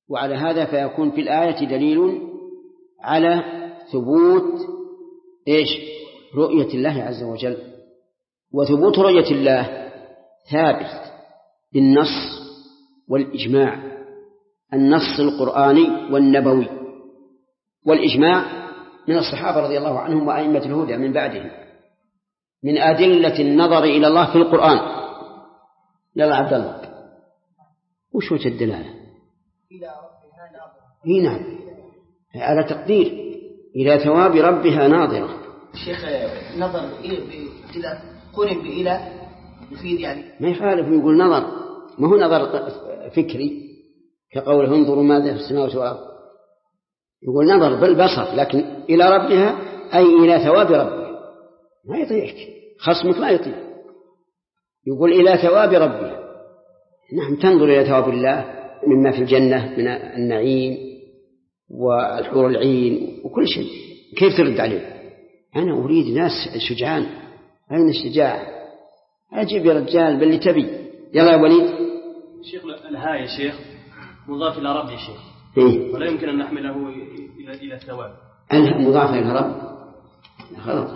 وعلى هذا فيكون في الآية دليل على ثبوت رؤية الله عز وجل. وثبوت رؤية الله ثابت بالنص والإجماع، النص القرآني والنبوي، والإجماع من الصحابة رضي الله عنهم وأئمة الهدى من بعدهم، من أدلة النظر إلى الله في القرآن. يلا عبد الله، وش وجه الدلالة؟ إلى ربها ناظرة. نعم، على تقدير إلى ثواب ربها ناظرة. شيخ نظر إلى قرب إلى يفيد يعني ما يخالف يقول نظر، ما هو نظر فكري كقوله انظروا ماذا في السماوات والأرض، يقول نظر بالبصر، لكن إلى ربها أي إلى ثواب ربها. ما يطيعك خصمك، ما يطيع، يقول إلى ثواب ربها. نعم، تنظر إلى ثواب الله مما في الجنة من النعيم والحور العين وكل شيء. كيف ترد عليه؟ أنا أريد ناس شجعان. أين الشجاع؟ أجيب يا رجال باللي تبي. يلا يا وليد. شيخ الهاء يا شيخ مضاف إلى رب يا شيخ، ولا يمكن أن نحمله إلى الثواب. مضاف إلى رب غلط.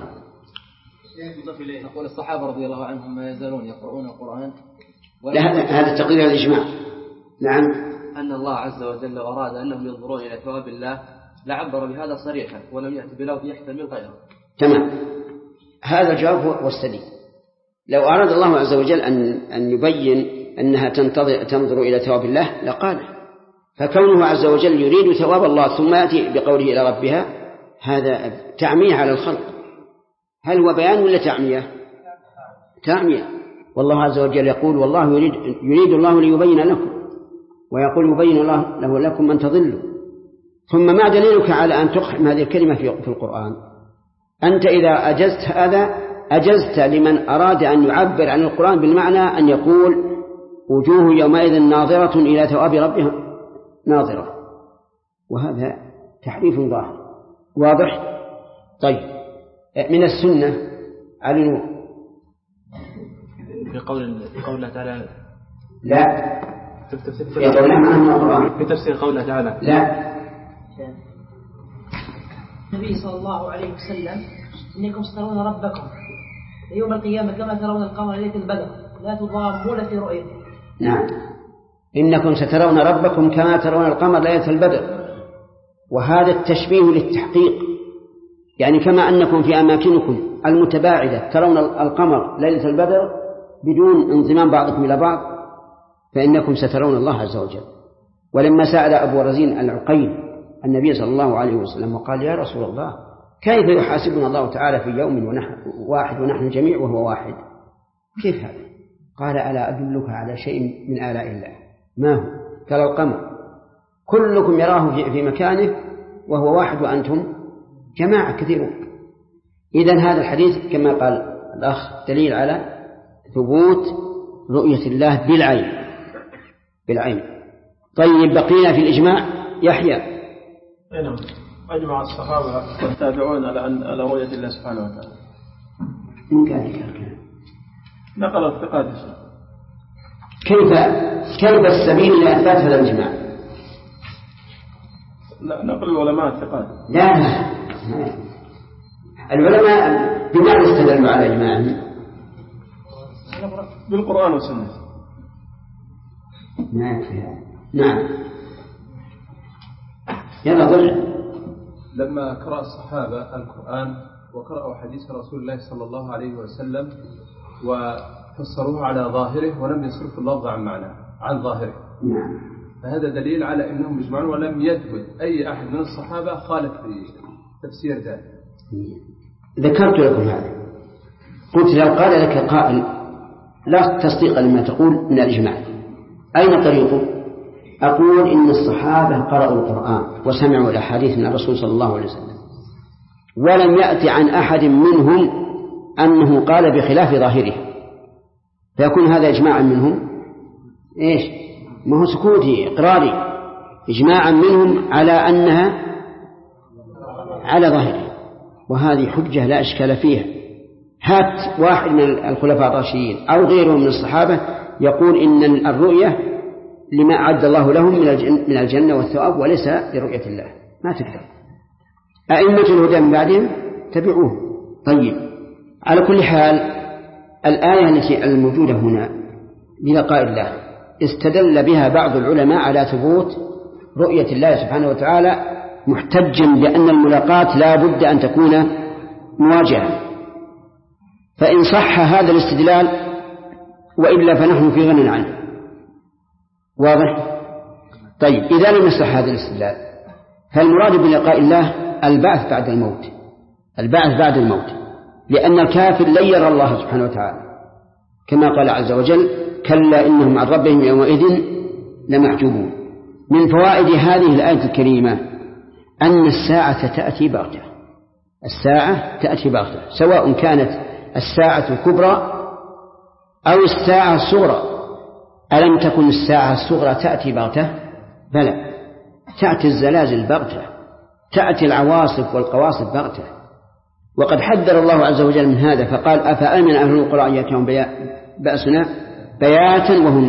مضاف إليه. نقول الصحابة رضي الله عنهم ما يزالون يقرؤون القرآن. لا، هذا تقرير الإجماع. نعم، أن الله عز وجل أراد أنهم ينظرون إلى ثواب الله لعبر بهذا صريحا ولم يأتي بلفظ يحتمل غيره. تمام، هذا الجواب هو السديد. لو أراد الله عز وجل أن يبين أنها تنظر إلى ثواب الله لقال، فكونه عز وجل يريد ثواب الله ثم يأتي بقوله إلى ربها، هذا تعمية على الخلق. هل هو بيان ولا تعمية؟ تعمية. والله عز وجل يقول والله يريد الله ليبين لكم، ويقول يبين الله لكم أن تضلوا. ثم ما دليلك على أن تقحم هذه الكلمة في القرآن؟ أنت إذا أجزت هذا أجزت لمن أراد أن يعبر عن القرآن بالمعنى أن يقول وجوه يومئذ ناظرة إلى ثواب ربها ناظرة، وهذا تحريف ظاهر واضح. طيب، من السنة على نور في قول تعالى لا في تفسير قوله تعالى لا. النبي صلى الله عليه وسلم إنكم سترون ربكم يوم القيامة كما ترون القمر ليلة البدر لا تضامون في رؤيته. نعم، إنكم سترون ربكم كما ترون القمر ليلة البدر، وهذا التشبيه للتحقيق، يعني كما أنكم في أماكنكم المتباعدة ترون القمر ليلة البدر بدون انضمام بعضكم إلى بعض، فإنكم سترون الله عز وجل. ولما سأل أبو رزين العقيل النبي صلى الله عليه وسلم وقال يا رسول الله كيف يحاسبنا الله تعالى في يوم واحد ونحن جميع وهو واحد؟ كيف هذا؟ قال ألا أدلك على شيء من آلاء الله؟ ما هو؟ قال القمر، كلكم يراه في مكانه وهو واحد وأنتم جماعة كثيرون. إذن هذا الحديث كما قال الأخ دليل على ثبوت رؤية الله بالعين. طيب، بقينا في الإجماع. يحيى. أجمع الصحابة والتابعون على رؤية الله سبحانه وتعالى. من قال الكلام؟ نقل الثقات. كيف السبيل لإثبات هذا الإجماع؟ لا، نقل العلماء الثقات. لا، العلماء بماذا استدلوا على إجماعهم؟ بالقرآن والسنة. نعم. يلا ضرع. لما قرأ الصحابة القرآن وقرأوا حديث رسول الله صلى الله عليه وسلم وفسروه على ظاهره ولم يصرفوا اللفظ عن ظاهره، فهذا دليل على أنهم يجمعون ولم يثبت أي أحد من الصحابة خالف في تفسير ذلك. ذكرت لكم هذا، قلت لو قال لك قائل لا تصديق لما تقول من الإجماع، أين طريقه؟ أقول إن الصحابة قرأوا القرآن وسمعوا الأحاديث من الرسول صلى الله عليه وسلم، ولم يأتي عن أحد منهم أنه قال بخلاف ظاهره، فيكون هذا إجماعا منهم ما هو سكوتي إقراري، إجماعا منهم على أنها على ظاهره، وهذه حجة لا إشكال فيها. هات واحد من الخلفاء الراشدين أو غيرهم من الصحابة يقول إن الرؤية لما أعد الله لهم من الجنة والثواب وليس لرؤية الله، ما تقدر. أئمة الهدى من بعدهم تبعوه. طيب، على كل حال الآية التي الموجودة هنا بلقاء الله استدل بها بعض العلماء على ثبوت رؤية الله سبحانه وتعالى، محتجا بأن الملاقاة لا بد أن تكون مواجهة. فإن صح هذا الاستدلال وإلا فنحن في غنى عنه. واضح؟ طيب، إذا لم يصح هذا الاستدلال فالمراد بلقاء الله البعث بعد الموت، البعث بعد الموت، لأن الكافر لن يرى الله سبحانه وتعالى كما قال عز وجل: كلا إنهم عن ربهم يومئذ لمحجوبون. من فوائد هذه الآية الكريمة أن الساعة تأتي بغتة، الساعة تأتي بغتة، سواء كانت الساعة الكبرى أو الساعة الصغرى. ألم تكن الساعة الصغرى تأتي بغتة؟ بلى، تأتي الزلازل بغتة، تأتي العواصف والقواصف بغتة. وقد حذر الله عز وجل من هذا فقال: أفأمن أهل القرى أن يأتيهم بأسنا بياتا وهم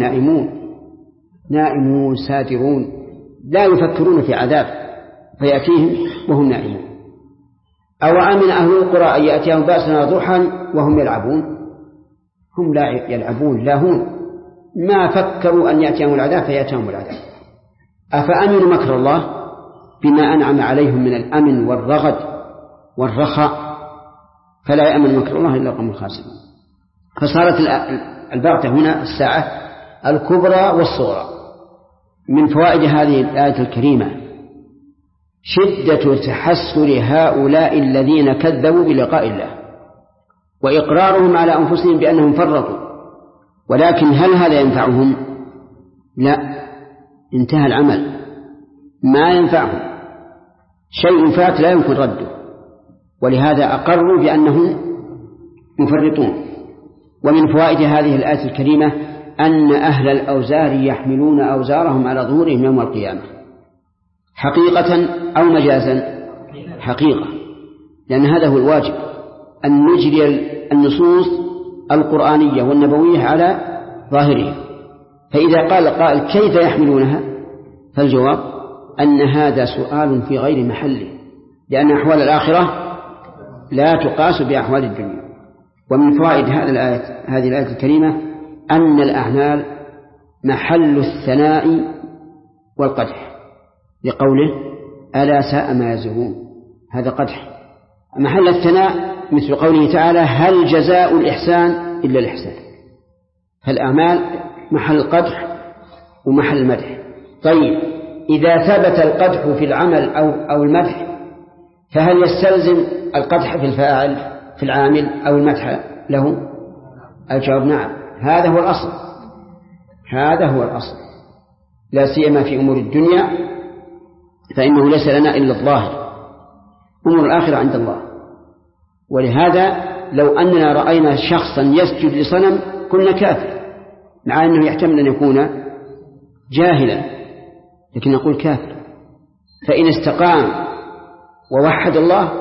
نائمون ساترون، لا يفكرون في عذاب فيأتيهم وهم نائمون. أو أمن أهل القرى أن يأتيهم بأسنا ضحى وهم يلعبون، هم لا يلعبون لاهون، ما فكروا أن يأتيهم العذاب فيأتيهم العذاب. أفأمنوا مكر الله بما أنعم عليهم من الأمن والرغد والرخاء، فلا يأمن مكر الله إلا القوم الخاسرون. فصارت البغتة هنا الساعة الكبرى والصغرى. من فوائد هذه الآية الكريمة شدة تحسر هؤلاء الذين كذبوا بلقاء الله وإقرارهم على أنفسهم بأنهم فرطوا، ولكن هل هذا ينفعهم؟ لا، انتهى العمل، ما ينفعهم، شيء فات لا يمكن رده، ولهذا أقروا بأنهم مفرطون. ومن فوائد هذه الآية الكريمة أن أهل الأوزار يحملون أوزارهم على ظهورهم يوم القيامة، حقيقة أو مجازا؟ حقيقة، لأن هذا هو الواجب، أن نجري النصوص القرآنية والنبوية على ظاهرها. فإذا قال قائل: كيف يحملونها؟ فالجواب أن هذا سؤال في غير محله، لأن أحوال الآخرة لا تقاس بأحوال الدنيا. ومن فوائد هذه الآية الكريمة أن الأعمال محل الثناء والقدح، لقوله: ألا ساء ما يزرون، هذا قدح. محل الثناء مثل قوله تعالى: هل جزاء الإحسان إلا الإحسان. فالأعمال محل القدح ومحل المدح. طيب، إذا ثبت القدح في العمل أو المدح، فهل يستلزم القدح في الفاعل في العامل أو المدح له؟ الجواب نعم، هذا هو الأصل، هذا هو الأصل، لا سيما في أمور الدنيا، فإنه ليس لنا إلا الظاهر، أمور الآخرة عند الله. ولهذا لو أننا رأينا شخصا يسجد لصنم كنا كافر، مع أنه يحتمل أن يكون جاهلا، لكن نقول كافر. فإن استقام ووحد الله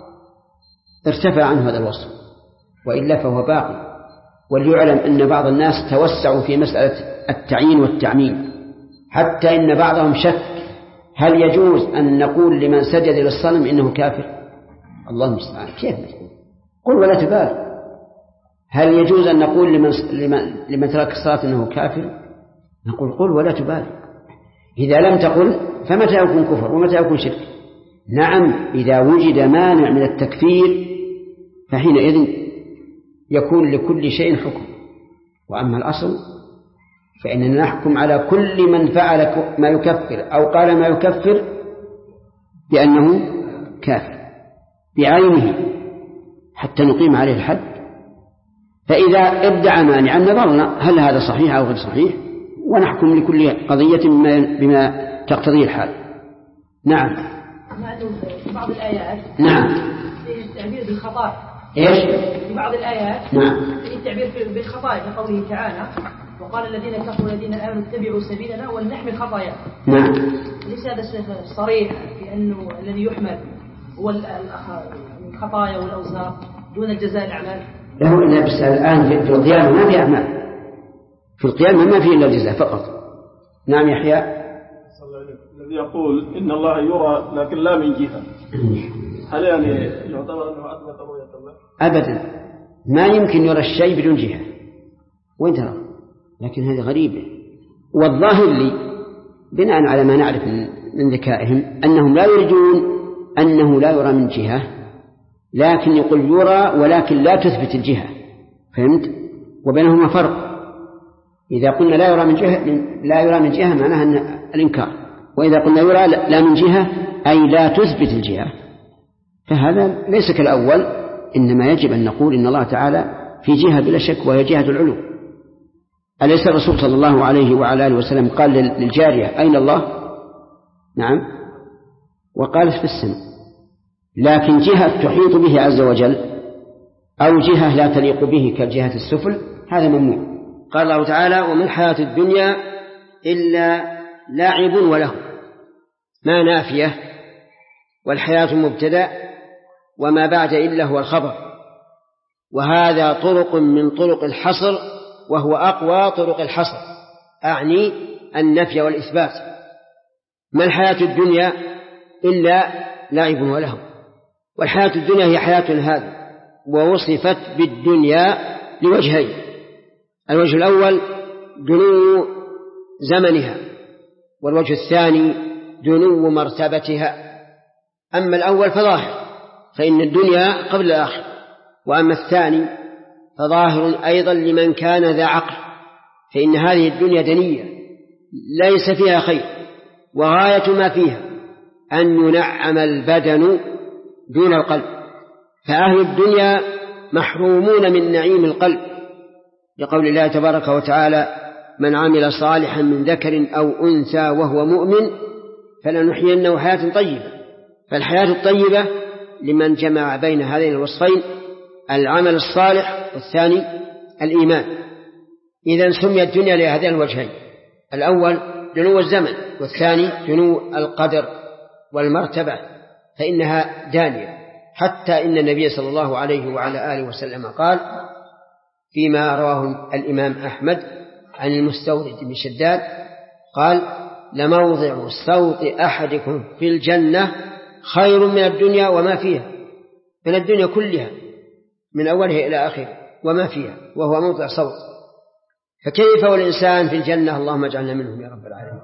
ارتفع عنه هذا الوصف، وإلا فهو باقي. وليعلم أن بعض الناس توسعوا في مسألة التعيين والتعميم، حتى إن بعضهم شك: هل يجوز أن نقول لمن سجد للصنم إنه كافر؟ الله المستعان، كيف نقول؟ قل ولا تبال. هل يجوز أن نقول لمن ترك الصلاة إنه كافر؟ نقول: قل ولا تبال. إذا لم تقل فمتى يكون كفر ومتى يكون شرك؟ نعم، إذا وجد مانع من التكفير فحينئذ يكون لكل شيء حكم. وأما الأصل فإننا نحكم على كل من فعل ما يكفر أو قال ما يكفر بأنه كافر بعينه حتى نقيم عليه الحد. فإذا ادعى مانعا نظرنا هل هذا صحيح أو غير صحيح، ونحكم لكل قضية بما تقتضيه الحال. نعم. في بعض الآيات نعم التعبير بالخطأ. إيش؟ في بعض الآيات نعم التعبير بالخطأ، كقوله تعالى: وقال الذين كفروا الذين آمنوا اتبعوا سبيلنا ولنحمل خطايا. نعم. ليس هذا صريح في أنه الذي يحمل هو الخطايا والأوزار دون الجزاء الأعمال؟ له بس الآن في القيامة ما في أعمال، في القيامة ما في إلا الجزاء فقط. نعم يحيى. الذي يقول إن الله يرى لكن لا من جهة، هل يعني يعتبر أنه أثبت رؤية الله؟ أبدا، ما يمكن يرى الشيء بدون جهة، وين ترى؟ لكن هذه غريبة. والظاهر لي بناء على ما نعرف من ذكائهم أنهم لا يريدون أنه لا يرى من جهة، لكن يقول يرى ولكن لا تثبت الجهة. فهمت؟ وبينهما فرق. إذا قلنا لا يرى من جهة معناها أن الإنكار، وإذا قلنا يرى لا من جهة أي لا تثبت الجهة، فهذا ليس كالأول. إنما يجب أن نقول إن الله تعالى في جهة بلا شك، وهي جهة العلو. أليس الرسول صلى الله عليه وعلى آله وسلم قال للجارية أين الله؟ نعم، وقالت في السماء. لكن جهة تحيط به عز وجل أو جهة لا تليق به كالجهة السفل هذا ممنوع. قال الله تعالى وما الحياة الدنيا إلا لاعب وله، ما نافية، والحياة مبتدأ وما بعد إلا هو الخبر، وهذا طرق من طرق الحصر، وهو أقوى طرق الحصر، أعني النفي والإثبات. ما الحياة الدنيا إلا لاعب وله، والحياة الدنيا هي حياة هذه، ووصفت بالدنيا لوجهين: الوجه الأول دنو زمنها، والوجه الثاني دنو مرتبتها. أما الأول فظاهر، فإن الدنيا قبل الآخرة، وأما الثاني فظاهر أيضا لمن كان ذا عقل، فإن هذه الدنيا دنية ليس فيها خير، وغاية ما فيها أن ينعم البدن دون القلب، فأهل الدنيا محرومون من نعيم القلب، لقول الله تبارك وتعالى: من عمل صالحا من ذكر أو أنثى وهو مؤمن فلنحيينه حياة طيبة. فالحياة الطيبة لمن جمع بين هذين الوصفين: العمل الصالح والثاني الإيمان. إذن سمي الدنيا لهذين الوجهين: الأول دنو الزمن، والثاني دنو القدر والمرتبة، فإنها دانية. حتى إن النبي صلى الله عليه وعلى آله وسلم قال فيما رواه الإمام أحمد عن المستورد بن شداد قال: لموضع صوت أحدكم في الجنة خير من الدنيا وما فيها، من الدنيا كلها من أولها إلى آخره وما فيها، وهو موضع صوت. فكيف والإنسان في الجنة، اللهم اجعلنا منهم يا رب العالمين،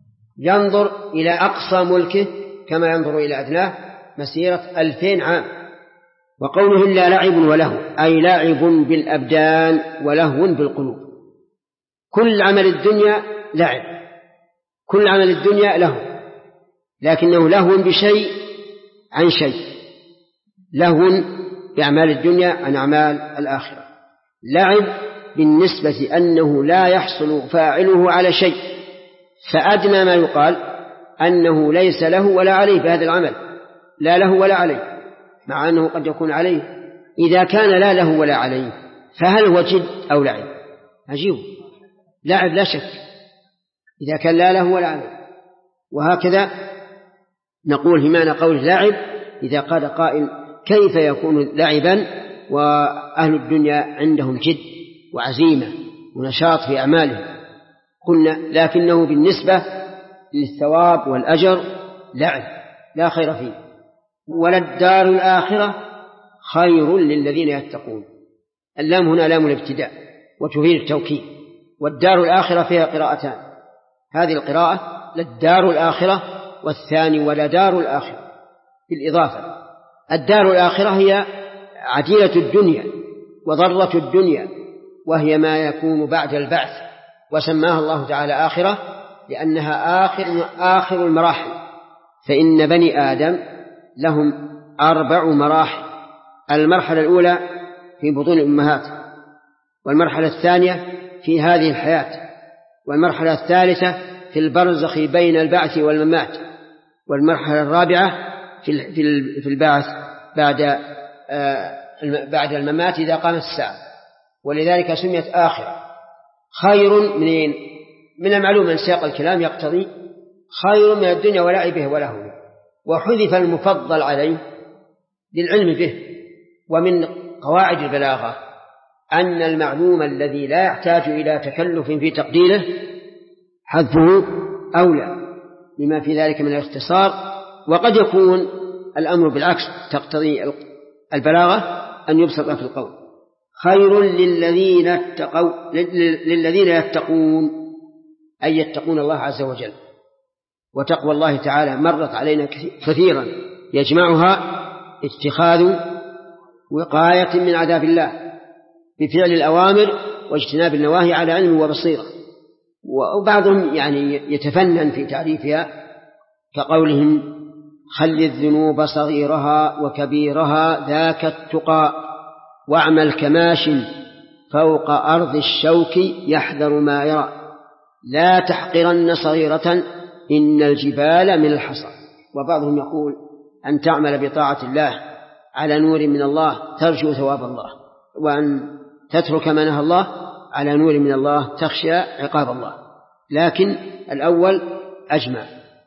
ينظر إلى أقصى ملكه كما ينظر إلى أدناه مسيرة 2000 عام. وقوله إلا لعب وله، أي لعب بالأبدان ولهو بالقلوب. كل عمل الدنيا لعب، كل عمل الدنيا له، لكنه لهو بشيء عن شيء، لهو بأعمال الدنيا عن أعمال الآخرة. لعب بالنسبة أنه لا يحصل فاعله على شيء، فأدنى ما يقال أنه ليس له ولا عليه بهذا العمل، لا له ولا عليه، مع أنه قد يكون عليه. إذا كان لا له ولا عليه فهل هو جد أو لعب؟ عجيب، لعب لا شك إذا كان لا له ولا عليه. وهكذا نقول في معنى قول لعب إذا قال قائل: كيف يكون لعبا وأهل الدنيا عندهم جد وعزيمة ونشاط في أعمالهم؟ قلنا لكنه بالنسبة للثواب والأجر لعب لا خير فيه. وللدار الآخرة خير للذين يتقون. اللام هنا لام الابتداء وتفيد التوكيد. والدار الآخرة فيها قراءتان: هذه القراءة للدار الآخرة، والثاني ولدار الآخرة بالإضافة. الدار الآخرة هي عديلة الدنيا وضرة الدنيا، وهي ما يكون بعد البعث، وسماها الله تعالى آخرة لأنها آخر المراحل. فإن بني آدم لهم 4 مراحل: المرحلة الأولى في بطون الأمهات، والمرحلة الثانية في هذه الحياة، والمرحلة الثالثة في البرزخ بين البعث والممات، والمرحلة الرابعة في البعث بعد الممات إذا قامت الساعة، ولذلك سميت آخرة. خير من المعلوم أن سياق الكلام يقتضي خير من الدنيا ولعبه ولهوه، وحذف المفضل عليه للعلم به. ومن قواعد البلاغة أن المعلوم الذي لا يحتاج إلى تكلف في تقديره حذفه أولى لما في ذلك من الاختصار. وقد يكون الأمر بالعكس تقتضي البلاغة أن يبسط في القول. خير للذين يتقون أي يتقون الله عز وجل. وتقوى الله تعالى مرت علينا كثيرا يجمعها اتخاذ وقاية من عذاب الله بفعل الأوامر واجتناب النواهي على علم وبصيرة. وبعضهم يعني يتفنن في تعريفها كقولهم خل الذنوب صغيرها وكبيرها ذاك التقى واعمل كماش فوق أرض الشوك يحذر ما يرى لا تحقرن صغيرة إن الجبال من الحصى. وبعضهم يقول أن تعمل بطاعة الله على نور من الله ترجو ثواب الله، وأن تترك ما نهى الله على نور من الله تخشى عقاب الله. لكن الأول أجمع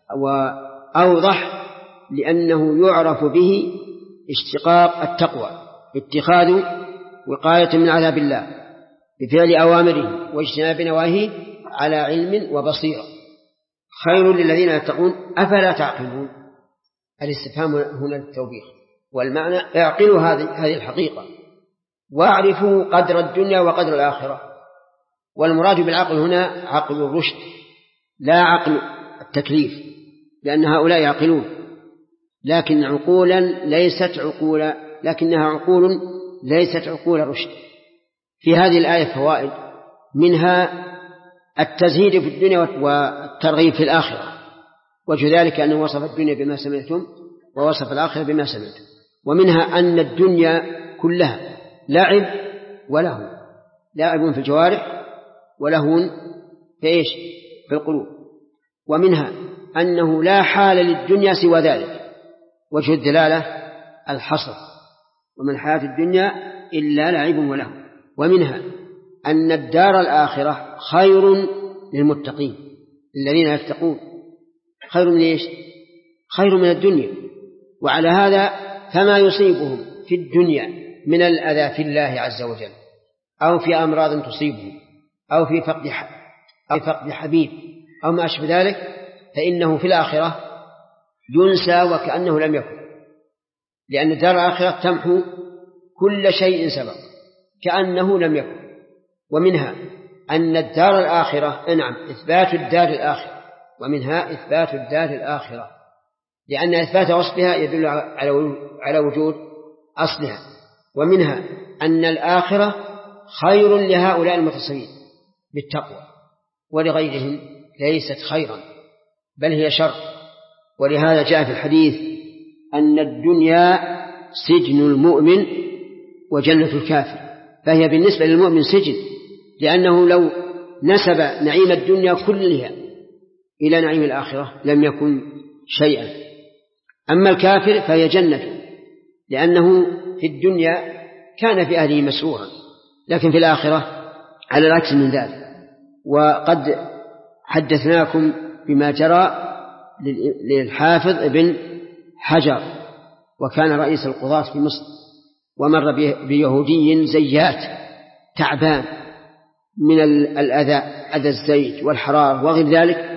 وأوضح لأنه يعرف به اشتقاق التقوى، اتخاذ وقاية من عذاب الله بفعل أوامره واجتناب نواهيه على علم وبصيرة. خير للذين يتقون أفلا تعقلون. الاستفهام هنا التوبيخ، والمعنى اعقلوا هذه الحقيقة واعرفوا قدر الدنيا وقدر الآخرة. والمراد بالعقل هنا عقل الرشد لا عقل التكليف، لأن هؤلاء يعقلون لكنها عقول ليست عقول رشد. في هذه الآية فوائد، منها التزهيد في الدنيا والترغيب في الآخرة، وجه ذلك أنه وصف الدنيا بما سمعتم ووصف الآخرة بما سمعتم. ومنها أن الدنيا كلها لعب ولهو، لاعب في الجوارح ولهو في القلوب. ومنها أنه لا حال للدنيا سوى ذلك، وجه الدلالة الحصر وما الحياة الدنيا إلا لعب ولهو. ومنها أن الدار الآخرة خير للمتقين الذين يتقون. خير من إيش؟ خير من الدنيا. وعلى هذا فما يصيبهم في الدنيا من الأذى في الله عز وجل أو في أمراض تصيبهم أو في فقد حبيب أو ما أشبه ذلك، فإنه في الآخرة ينسى وكأنه لم يكن، لأن الدار الآخرة تمحو كل شيء سبق كأنه لم يكن. ومنها أن الدار الآخرة إثبات الدار الآخرة، ومنها إثبات الدار الآخرة لأن إثبات وصفها يدل على وجود أصلها. ومنها أن الآخرة خير لهؤلاء المتصفين بالتقوى، ولغيرهم ليست خيرا بل هي شر. ولهذا جاء في الحديث أن الدنيا سجن المؤمن وجنة الكافر، فهي بالنسبة للمؤمن سجن، لأنه لو نسب نعيم الدنيا كلها إلى نعيم الآخرة لم يكن شيئا. أما الكافر فهي جنة، لأنه في الدنيا كان في أهله مسرورا، لكن في الآخرة على العكس من ذلك. وقد حدثناكم بما جرى للحافظ ابن حجر، وكان رئيس القضاة في مصر، ومر بيهودي زيات تعبان من أذى الزيت والحرار وغير ذلك،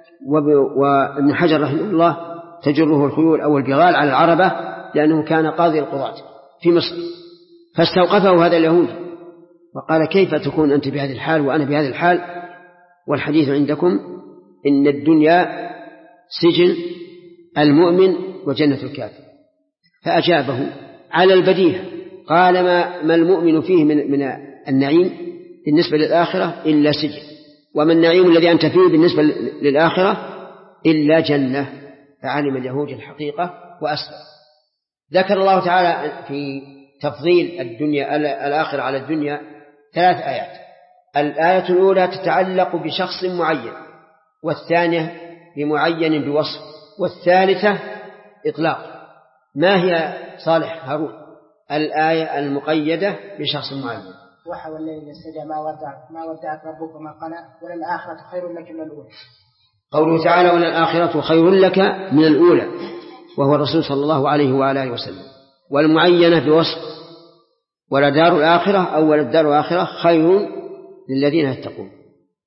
وابن حجر رحمه الله تجره الخيول أو البغال على العربة لأنه كان قاضي القضاة في مصر. فاستوقفه هذا اليهودي وقال: كيف تكون أنت بهذه الحال وأنا بهذه الحال والحديث عندكم إن الدنيا سجن المؤمن وجنة الكافر؟ فأجابه على البديهة قال: ما المؤمن فيه من النعيم بالنسبة للآخرة إلا سجن، وما النعيم الذي أنت فيه بالنسبة للآخرة إلا جنة. فعلم اليهود الحقيقة وأسلم. ذكر الله تعالى في تفضيل الآخرة على الدنيا 3 آيات. الآية الأولى تتعلق بشخص معين، والثانية بمعين بوصف، والثالثة إطلاق. ما هي صالح هارون الآية المقيدة بشخص معين؟ وحوى الليل السجى ما ودعك ربك وما قلى وللآخرة خير لك من الأولى. قوله تعالى: وللآخرة خير لك من الأولى، وهو الرسول صلى الله عليه وآله وسلم. والمعينة بوصف: ولدار الآخرة أو وللدار الآخرة خير للذين يتقون.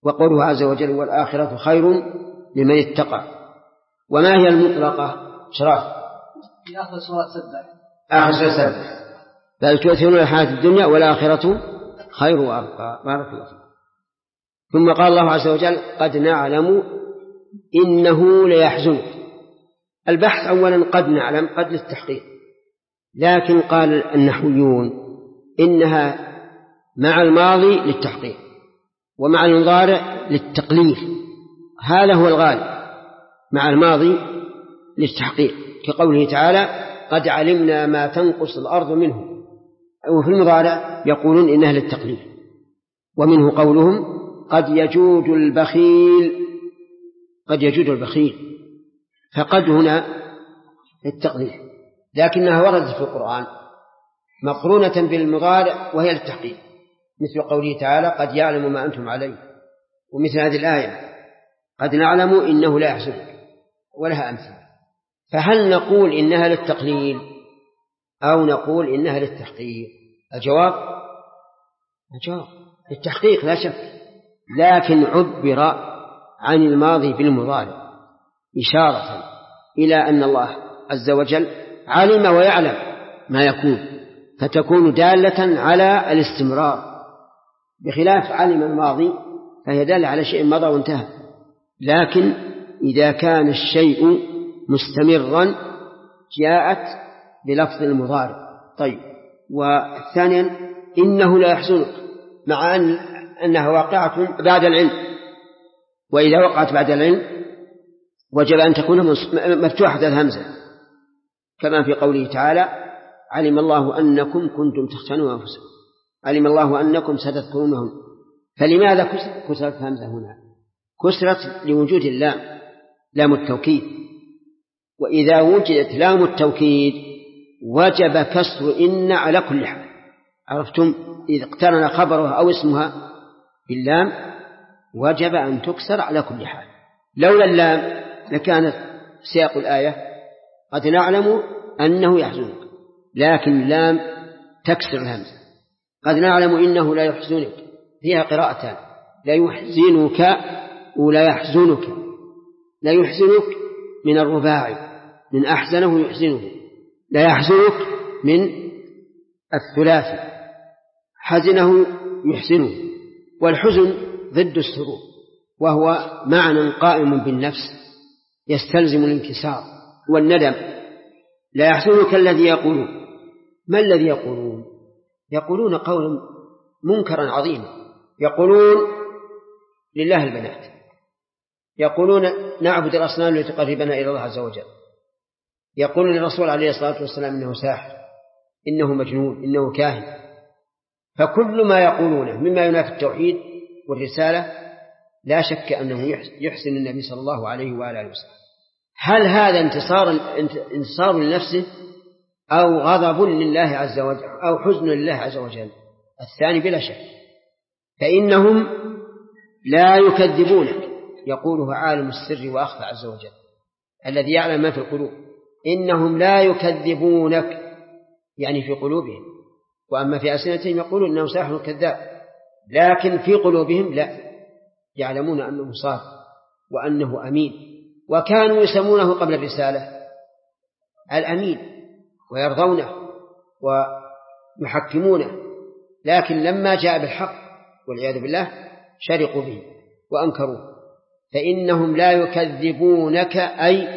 وقوله عز وجل والآخرة خير لمن اتقى. وما هي المطلقة؟ شرف في آخر سورة سبح. آخر سورة سبح. بل تؤثرون الحياة الدنيا والآخرة خير وأبقى. بارك الله فيك. ثم قال الله عز وجل قد نعلم إنه ليحزنك. البحث أولا قد نعلم، قد للتحقيق، لكن قال النحويون إنها مع الماضي للتحقيق ومع المضارع للتقليل، هذا هو الغالب، مع الماضي للتحقيق كقوله تعالى قد علمنا ما تنقص الأرض منه، وفي المضارع يقولون إنها للتقليل. ومنه قولهم قد يجود البخيل، قد يجود البخيل، فقد هنا للتقليل، لكنها وردت في القرآن مقرونة بالمضارع وهي للتحقيق، مثل قوله تعالى قد يعلم ما أنتم عليه، ومثل هذه الآية قد نعلم إنه لا يحزنك، ولها أمثلة. فهل نقول إنها للتقليل أو نقول إنها للتحقيق؟ الجواب للتحقيق لا شك، لكن عبر عن الماضي بالمضارع إشارة إلى أن الله عز وجل علم ويعلم ما يكون، فتكون دالة على الاستمرار، بخلاف علم الماضي فهي دالة على شيء مضى وانتهى. لكن إذا كان الشيء مستمرا جاءت بلفظ المضارع. طيب، وثانيا إنه لا يحزنك، مع أنها واقعة بعد العلم، وإذا وقعت بعد العلم وجب أن تكون مفتوحة الهمزة، كما في قوله تعالى علم الله أنكم كنتم تختنون أنفسكم، علم الله أنكم ستذكرونهم. فلماذا كسرت الهمزة هنا؟ كسرت لوجود اللام، لام التوكيد، وإذا وجدت لام التوكيد وجب كسر إن على كل حال. عرفتم؟ إذا اقترن خبرها أو اسمها باللام وجب أن تكسر على كل حال. لولا اللام لكانت سياق الآية قد نعلم أنه يحزنك، لكن اللام تكسر الهمزة. قد نعلم إنه لا يحزنك، فيها قراءتان، لا يحزنك ولا يحزنك. لا يحزنك من الرباعي، من أحزنه يحزنه، لا يحزنك من الثلاثي، حزنه يحزنه. والحزن ضد السرور، وهو معنى قائم بالنفس يستلزم الانكسار والندم. لا يحزنك الذي يقولون. ما الذي يقولون؟ يقولون قولا منكرا عظيما، يقولون لله البنات، يقولون نعبد الأصنام لتقربنا إلى الله عز وجل، يقولون للرسول عليه الصلاة والسلام إنه ساحر، إنه مجنون، إنه كاهن. فكل ما يقولونه مما ينافي التوحيد والرسالة لا شك أنه يحسن النبي صلى الله عليه وآله وسلم. هل هذا انتصار لنفسه أو غضب لله عز وجل أو حزن لله عز وجل؟ الثاني بلا شك، فإنهم لا يكذبونك، يقوله عالم السر وأخفى عز وجل الذي يعلم ما في القلوب. إنهم لا يكذبونك يعني في قلوبهم، وأما في ألسنتهم يقولون إنه ساحر كذاب، لكن في قلوبهم لا، يعلمون أنه صادق وأنه أمين، وكانوا يسمونه قبل الرسالة الأمين ويرضونه ويحكمونه، لكن لما جاء بالحق والعياذ بالله شرقوا به وأنكروه. فإنهم لا يكذبونك أي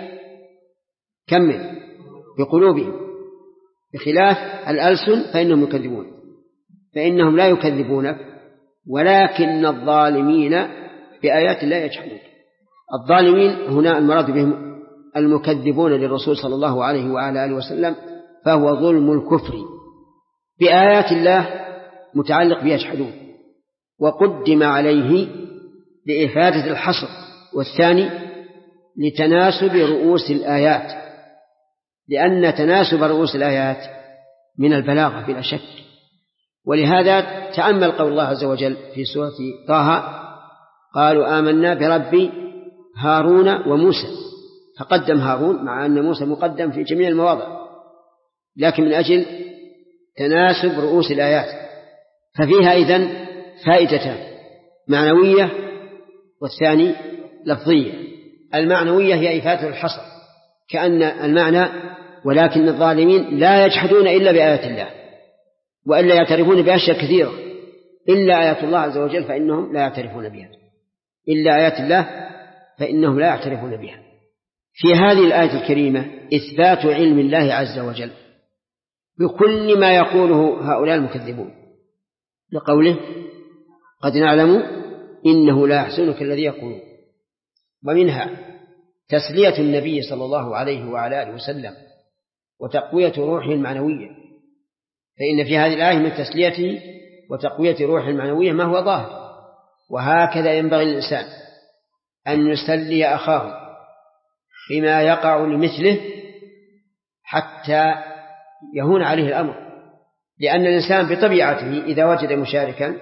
كمل بقلوبهم، بخلاف الألسن فإنهم يكذبون. فإنهم لا يكذبونك ولكن الظالمين بآيات الله يجحدون. الظالمين هنا المراد بهم المكذبون للرسول صلى الله عليه وآله وسلم، فهو ظلم الكفر بآيات الله متعلق بيجحدون، وقدم عليه لإفادة الحصر، والثاني لتناسب رؤوس الآيات، لأن تناسب رؤوس الآيات من البلاغة بلا شك. ولهذا تأمل قول الله عز وجل في سورة طه قالوا آمنا برب هارون وموسى، فقدم هارون مع أن موسى مقدم في جميع المواضع، لكن من أجل تناسب رؤوس الآيات. ففيها إذن فائدتان معنوية والثاني لفظية. المعنوية هي إفادة الحصر، كأن المعنى ولكن الظالمين لا يجحدون إلا بآيات الله، وإلا يعترفون بأشياء كثيرة إلا آيات الله عز وجل فإنهم لا يعترفون بها، إلا آيات الله فإنهم لا يعترفون بها. في هذه الآية الكريمة إثبات علم الله عز وجل بكل ما يقوله هؤلاء المكذبون، لقوله قد نعلم إنه لا يحزنك الذي يقولون. ومنها تسلية النبي صلى الله عليه وعلى آله وسلم وتقوية روحه المعنوية، فإن في هذه الآية من تسليته وتقوية روحه المعنوية ما هو ظاهر. وهكذا ينبغي للإنسان أن يسلي أخاه بما يقع لمثله حتى يهون عليه الأمر، لأن الإنسان بطبيعته إذا وجد مشاركا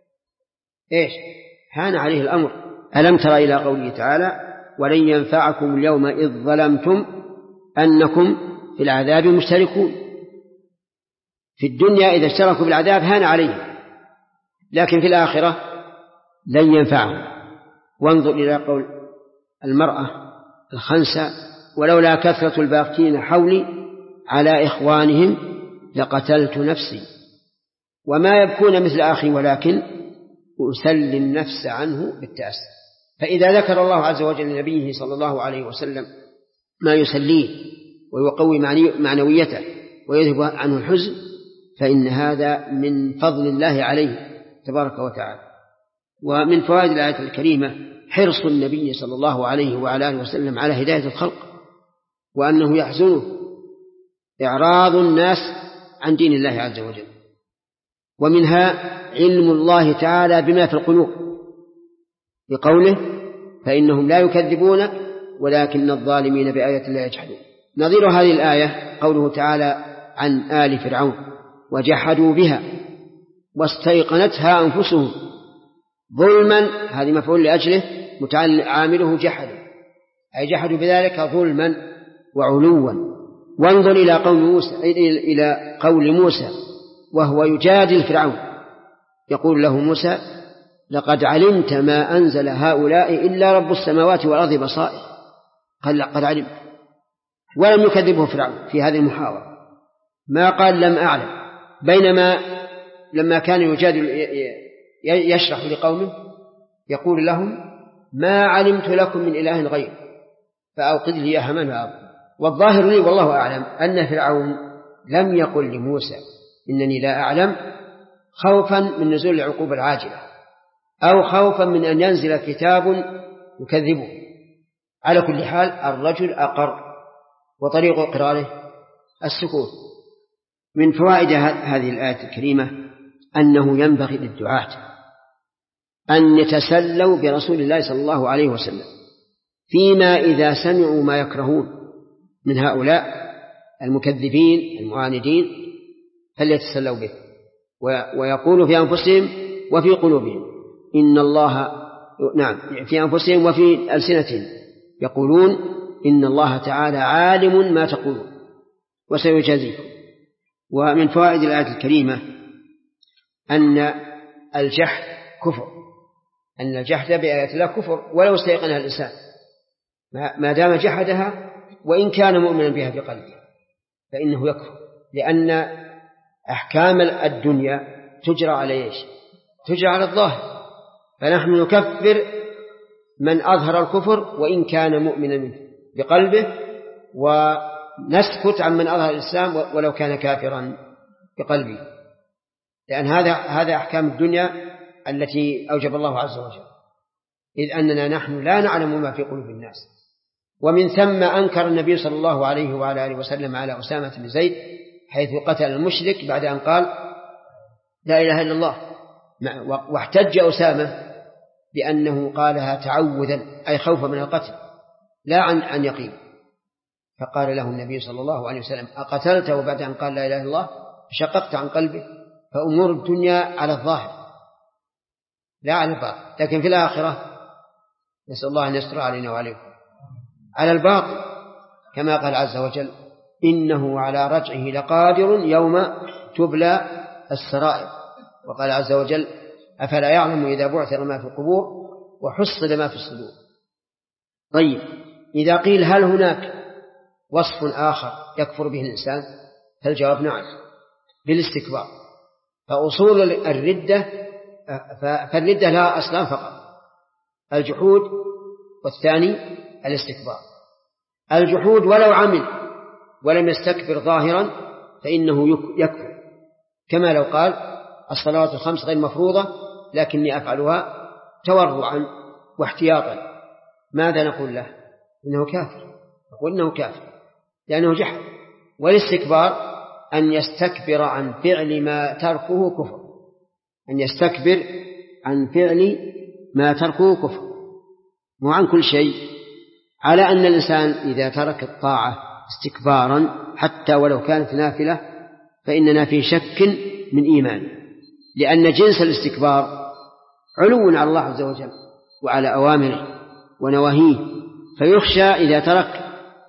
هان عليه الأمر. ألم تر إلى قوله تعالى ولن ينفعكم اليوم إذ ظلمتم أنكم في العذاب مشتركون. في الدنيا إذا اشتركوا بالعذاب هان عليهم، لكن في الآخرة لن ينفعهم. وانظر إلى قول المرأة الخنسة ولولا كثرة الباقين حولي على إخوانهم لقتلت نفسي وما يبكون مثل أخي ولكن أسلي النفس عنه بالتأسي. فإذا ذكر الله عز وجل لنبيه صلى الله عليه وسلم ما يسليه ويقوي معنويته ويذهب عنه الحزن فإن هذا من فضل الله عليه تبارك وتعالى. ومن فوائد الآية الكريمة حرص النبي صلى الله عليه وعلى آله وسلم على هداية الخلق، وأنه يحزنه إعراض الناس عن دين الله عز وجل. ومنها علم الله تعالى بما في القلوب بقوله فإنهم لا يكذبون ولكن الظالمين بآية الله يجحدون. نظير هذه الآية قوله تعالى عن آل فرعون وجحدوا بها واستيقنتها أنفسهم ظلما، هذه مفعول لأجله عامله جحدوا، أي جحدوا بذلك ظلما وعلوا. وانظر إلى قول موسى وهو يجادل فرعون، يقول له موسى لقد علمت ما أنزل هؤلاء إلا رب السماوات والأرض بصائر. قال لقد علمت، ولم يكذبه فرعون في هذه المحاورة، ما قال لم أعلم، بينما لما كان يجادل يشرح لقومه يقول لهم ما علمت لكم من إله غير فأوقد لي يا هامان وأبي. والظاهر لي والله أعلم أن فرعون لم يقل لموسى إنني لا أعلم خوفا من نزول العقوبة العاجلة أو خوفا من أن ينزل كتاب يكذبه. على كل حال الرجل أقر، وطريق إقراره السكوت. من فوائد هذه الآية الكريمة أنه ينبغي للدعاة أن يتسلوا برسول الله صلى الله عليه وسلم فيما إذا سمعوا ما يكرهون من هؤلاء المكذبين المعاندين فليتسلوا به، ويقولوا في أنفسهم وفي قلوبهم إن الله في أنفسهم وفي ألسنتهم يقولون إن الله تعالى عالم ما تقولون وسيجازيكم. ومن فوائد الآية الكريمة أن الجحد كفر، أن الجحد بآيات الله كفر ولو استيقنها الإنسان ما دام جحدها وإن كان مؤمنا بها بقلبه فإنه يكفر، لأن أحكام الدنيا تجرى على إيش؟ تجرى على الظاهر، فنحن نكفر من أظهر الكفر وإن كان مؤمنا بقلبه، ونسكت عن من أظهر الإسلام ولو كان كافرا بقلبه، لأن هذا أحكام الدنيا التي أوجب الله عز وجل، إذ أننا نحن لا نعلم ما في قلوب الناس. ومن ثم أنكر النبي صلى الله عليه وعلى آله وسلم على أسامة بن زيد حيث قتل المشرك بعد أن قال لا إله إلا الله، واحتج أسامة بأنه قالها تعوذا أي خوفا من القتل لا عن يقين، فقال له النبي صلى الله عليه وسلم أقتلته بعد أن قال لا إله إلا الله؟ شققت عن قلبه. فأمور الدنيا على الظاهر لا على الباطن، لكن في الآخرة نسأل الله أن يستر علينا وعليكم على الباطن، كما قال عز وجل إنه على رجعه لقادر يوم تبلى السرائر. وقال عز وجل أفلا يعلم إذا بعثر ما في القبور وحصل ما في الصدور. طيب إذا قيل هل هناك وصف آخر يكفر به الإنسان؟ فالجواب نعم، بالاستكبار. فأصول الردة فالردة لها أصلان فقط، الجحود والثاني الاستكبار. الجحود ولو عمل ولم يستكبر ظاهرا فإنه يكفر، كما لو قال الصلوات الخمس غير مفروضة لكني أفعلها تورعا واحتياطا، ماذا نقول له؟ إنه كافر، نقول إنه كافر لأنه جحد. والاستكبار أن يستكبر عن فعل ما تركه كفر، أن يستكبر عن فعل ما تركه كفر، مو عن كل شيء. على أن الإنسان إذا ترك الطاعة استكبارا حتى ولو كانت نافلة فإننا في شك من إيمان، لأن جنس الاستكبار علو على الله عز وجل وعلى أوامره ونواهيه، فيخشى إذا ترك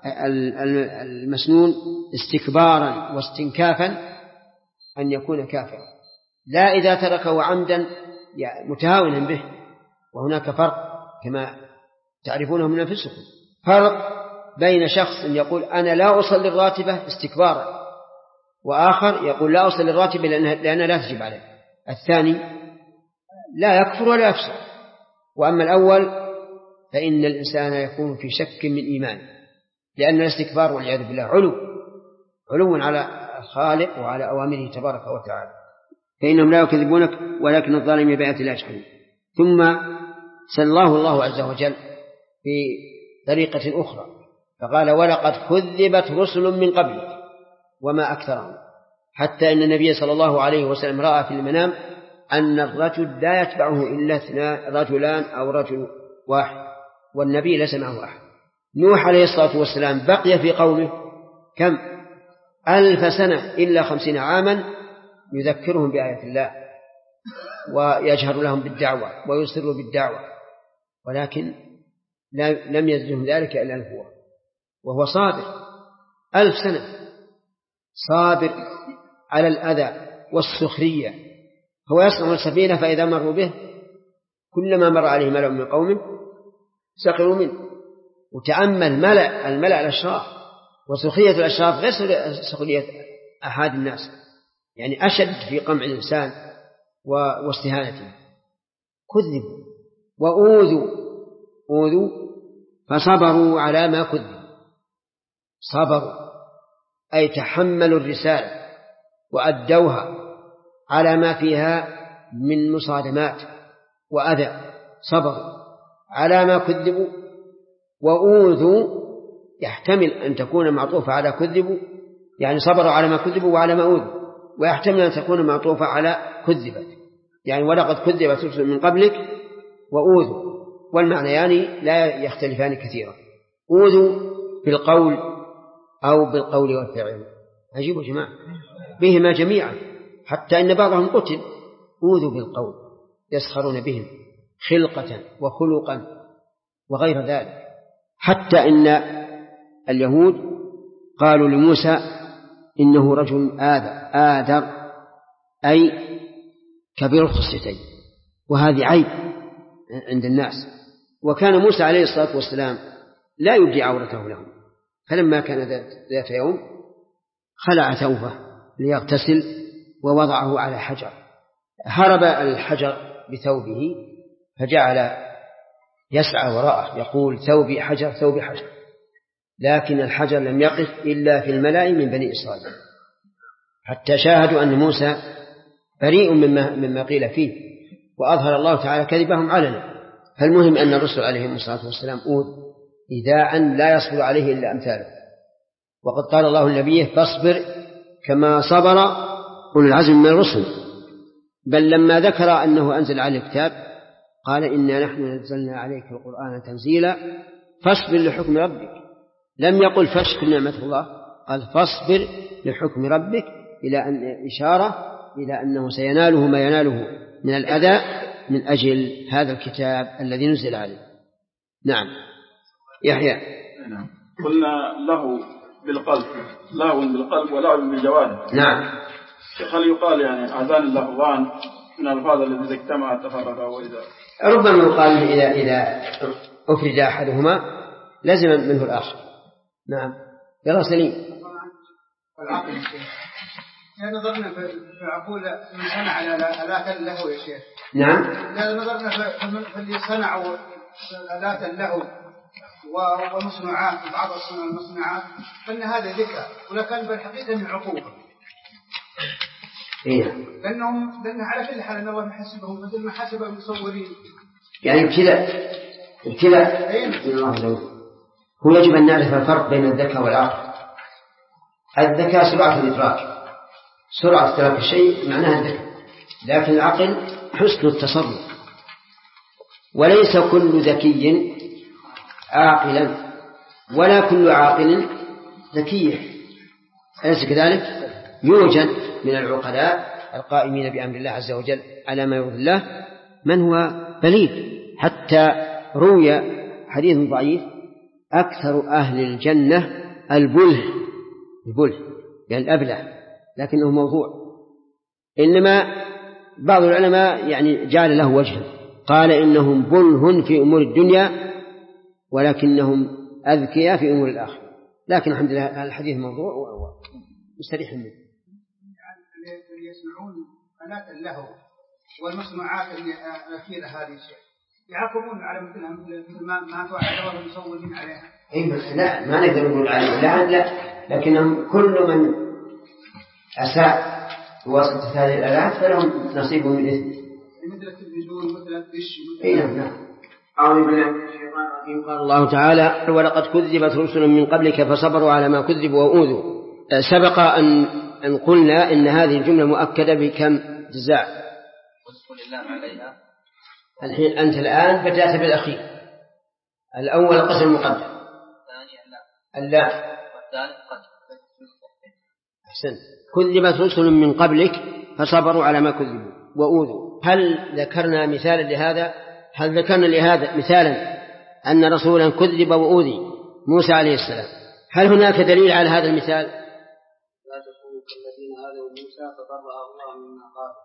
المسنون استكبارا واستنكافا أن يكون كافرا، لا إذا تركه عمدا متهاونا به. وهناك فرق كما تعرفونه من أنفسكم، فرق بين شخص يقول أنا لا أصلي الراتبة استكبارا، وآخر يقول لا أصلي الراتبة لأنها لا تجب عليه. الثاني لا يكفر ولا يفسق. وأما الأول فإن الإنسان يكون في شك من إيمانه، لأن الاستكبار والعياذ بالله علو على الخالق وعلى أوامره تبارك وتعالى، فإنهم لا يكذبونك ولكن الظالمين بآيات الله يجحدون. ثم سلاه الله عز وجل في طريقة أخرى فقال ولقد كذبت رسل من قبلك وما أكثرهم، حتى أن النبي صلى الله عليه وسلم رأى في المنام أن الرجل لا يتبعه إلا رجلان أو رجل واحد، والنبي ليس معه أحد. نوح عليه الصلاة والسلام بقي في قومه كم 1000 سنة إلا 50 عاما يذكرهم بآيات الله ويجهر لهم بالدعوة ويسر بالدعوة، ولكن لم يزدهم ذلك إلا النبوة، وهو صابر 1000 سنة صابر على الأذى والسخرية. هو يصنع السفينة فإذا مروا به كلما مر عليه ملأ من قومه سخروا منه. وتأمل الملأ الأشراف، وسخرية الأشراف غير سخرية أحد الناس، يعني أشد في قمع الإنسان واستهانته. كذبوا وأوذوا فصبروا على ما كذبوا. صبروا أي تحملوا الرسالة وأدوها على ما فيها من مصادمات وأذى، صبروا على ما كذبوا. وأوذوا يحتمل أن تكون معطوفة على كذبوا، يعني صبروا على ما كذبوا وعلى ما أوذوا، ويحتمل أن تكون معطوفة على كذبت، يعني ولقد كذبت رسل من قبلك وأوذوا، والمعنى يعني لا يختلفان كثيرا. أوذوا بالقول أو بالقول والفعل، عجيبوا جماعة بهما جميعا، حتى إن بعضهم قتل. أوذوا بالقول يسخرون بهم خلقة وخلقا وغير ذلك، حتى إن اليهود قالوا لموسى إنه رجل آدر أي كبير الخصيتين، وهذه عيب عند الناس. وكان موسى عليه الصلاة والسلام لا يبدي عورته لهم، فلما كان ذات يوم خلع ثوبه ليغتسل ووضعه على حجر، هرب الحجر بثوبه فجعل يسعى وراءه يقول ثوبي حجر ثوبي حجر، لكن الحجر لم يقف إلا في الملأ من بني إسرائيل، حتى شاهدوا أن موسى بريء مما قيل فيه، وأظهر الله تعالى كذبهم علنا. فالمهم أن الرسل عليهم الصلاة والسلام أوذ إيذاء لا يصبر عليه إلا أمثاله. وقد قال الله لنبيه فاصبر كما صبر أولو العزم من الرسل. بل لما ذكر أنه أنزل عليه الكتاب قال إنا نحن نزلنا عليك القرآن تنزيلا فاصبر لحكم ربك. لم يقل فاشكر نعمة الله، قال فاصبر لحكم ربك، إلى أن إشارة إلى أنه سيناله ما يناله من الأذى من أجل هذا الكتاب الذي نزل عليه. نعم يحيى. نعم. قلنا له بالقلب، له بالقلب وله بالجوارح. نعم. هل يقال يعني أذان اللفظان من الألفاظ التي إذا اجتمعت تفرقا وإذا ربما يقال إذا أفرد أحدهما لازم منه الآخر. نعم يلا سليم. والعقل يا شيخ لا نظرنا في عقول من صنع الآلات له يا شيخ. نعم لا نظرنا في اللي صنعوا الآلات له ومصنوعات بعض المصنوعات فإن هذا ذكر ولكن بالحقيقة من عقوبة. إيه. لأنه على كل حال أن الله محسبهم مثل ما حسب المصورين. يعني ابتلاء من الله عز وجل. هو يجب أن نعرف الفرق بين الذكاء والعقل. الذكاء سرعة الإدراك، سرعة إدراك الشيء معناها الذكاء، لكن العقل حسن التصرف. وليس كل ذكي عاقلا ولا كل عاقل ذكيا، أليس كذلك؟ يوجد من العقلاء القائمين بأمر الله عز وجل على ما يرضي الله من هو بليغ، حتى روي حديث ضعيف أكثر أهل الجنة البله يعني الأبله، لكنه موضوع. إنما بعض العلماء يعني جعل له وجها، قال إنهم بله في أمور الدنيا ولكنهم أذكياء في أمور الآخرة. لكن الحمد لله الحديث موضوع ومستريح منه. يسمعون آلات له والمصنوعات الأخيرة هذه الشيء يعاقبون على مثل ما توعد المصورين عليها. لا ما نقدر نقول عليه لا، لكنهم كل من أساء بواسطة هذه الآلات فلهم نصيب من الإثم. مثل التلفزيون مثل الدش. نعم. أعوذ بالله من الشيطان الرجيم. قال الله تعالى: ولقد كذبت رسل من قبلك فصبروا على ما كذبوا وأوذوا. سبق أن قلنا إن هذه الجملة مؤكدة بكم جزاء؟ واذكر الله عليها. الحين أنت الآن بدأت بالأخير. الأول قسم المقدم، الثاني اللا، والثالث قد. أحسنت. كذبت رسل من قبلك فصبروا على ما كذبوا وأوذوا. هل ذكرنا مثالا لهذا؟ هل ذكرنا لهذا مثالا أن رسولا كذب وأوذي موسى عليه السلام؟ هل هناك دليل على هذا المثال؟ لا تكونوا كالذين آذوا موسى فبرأه الله مما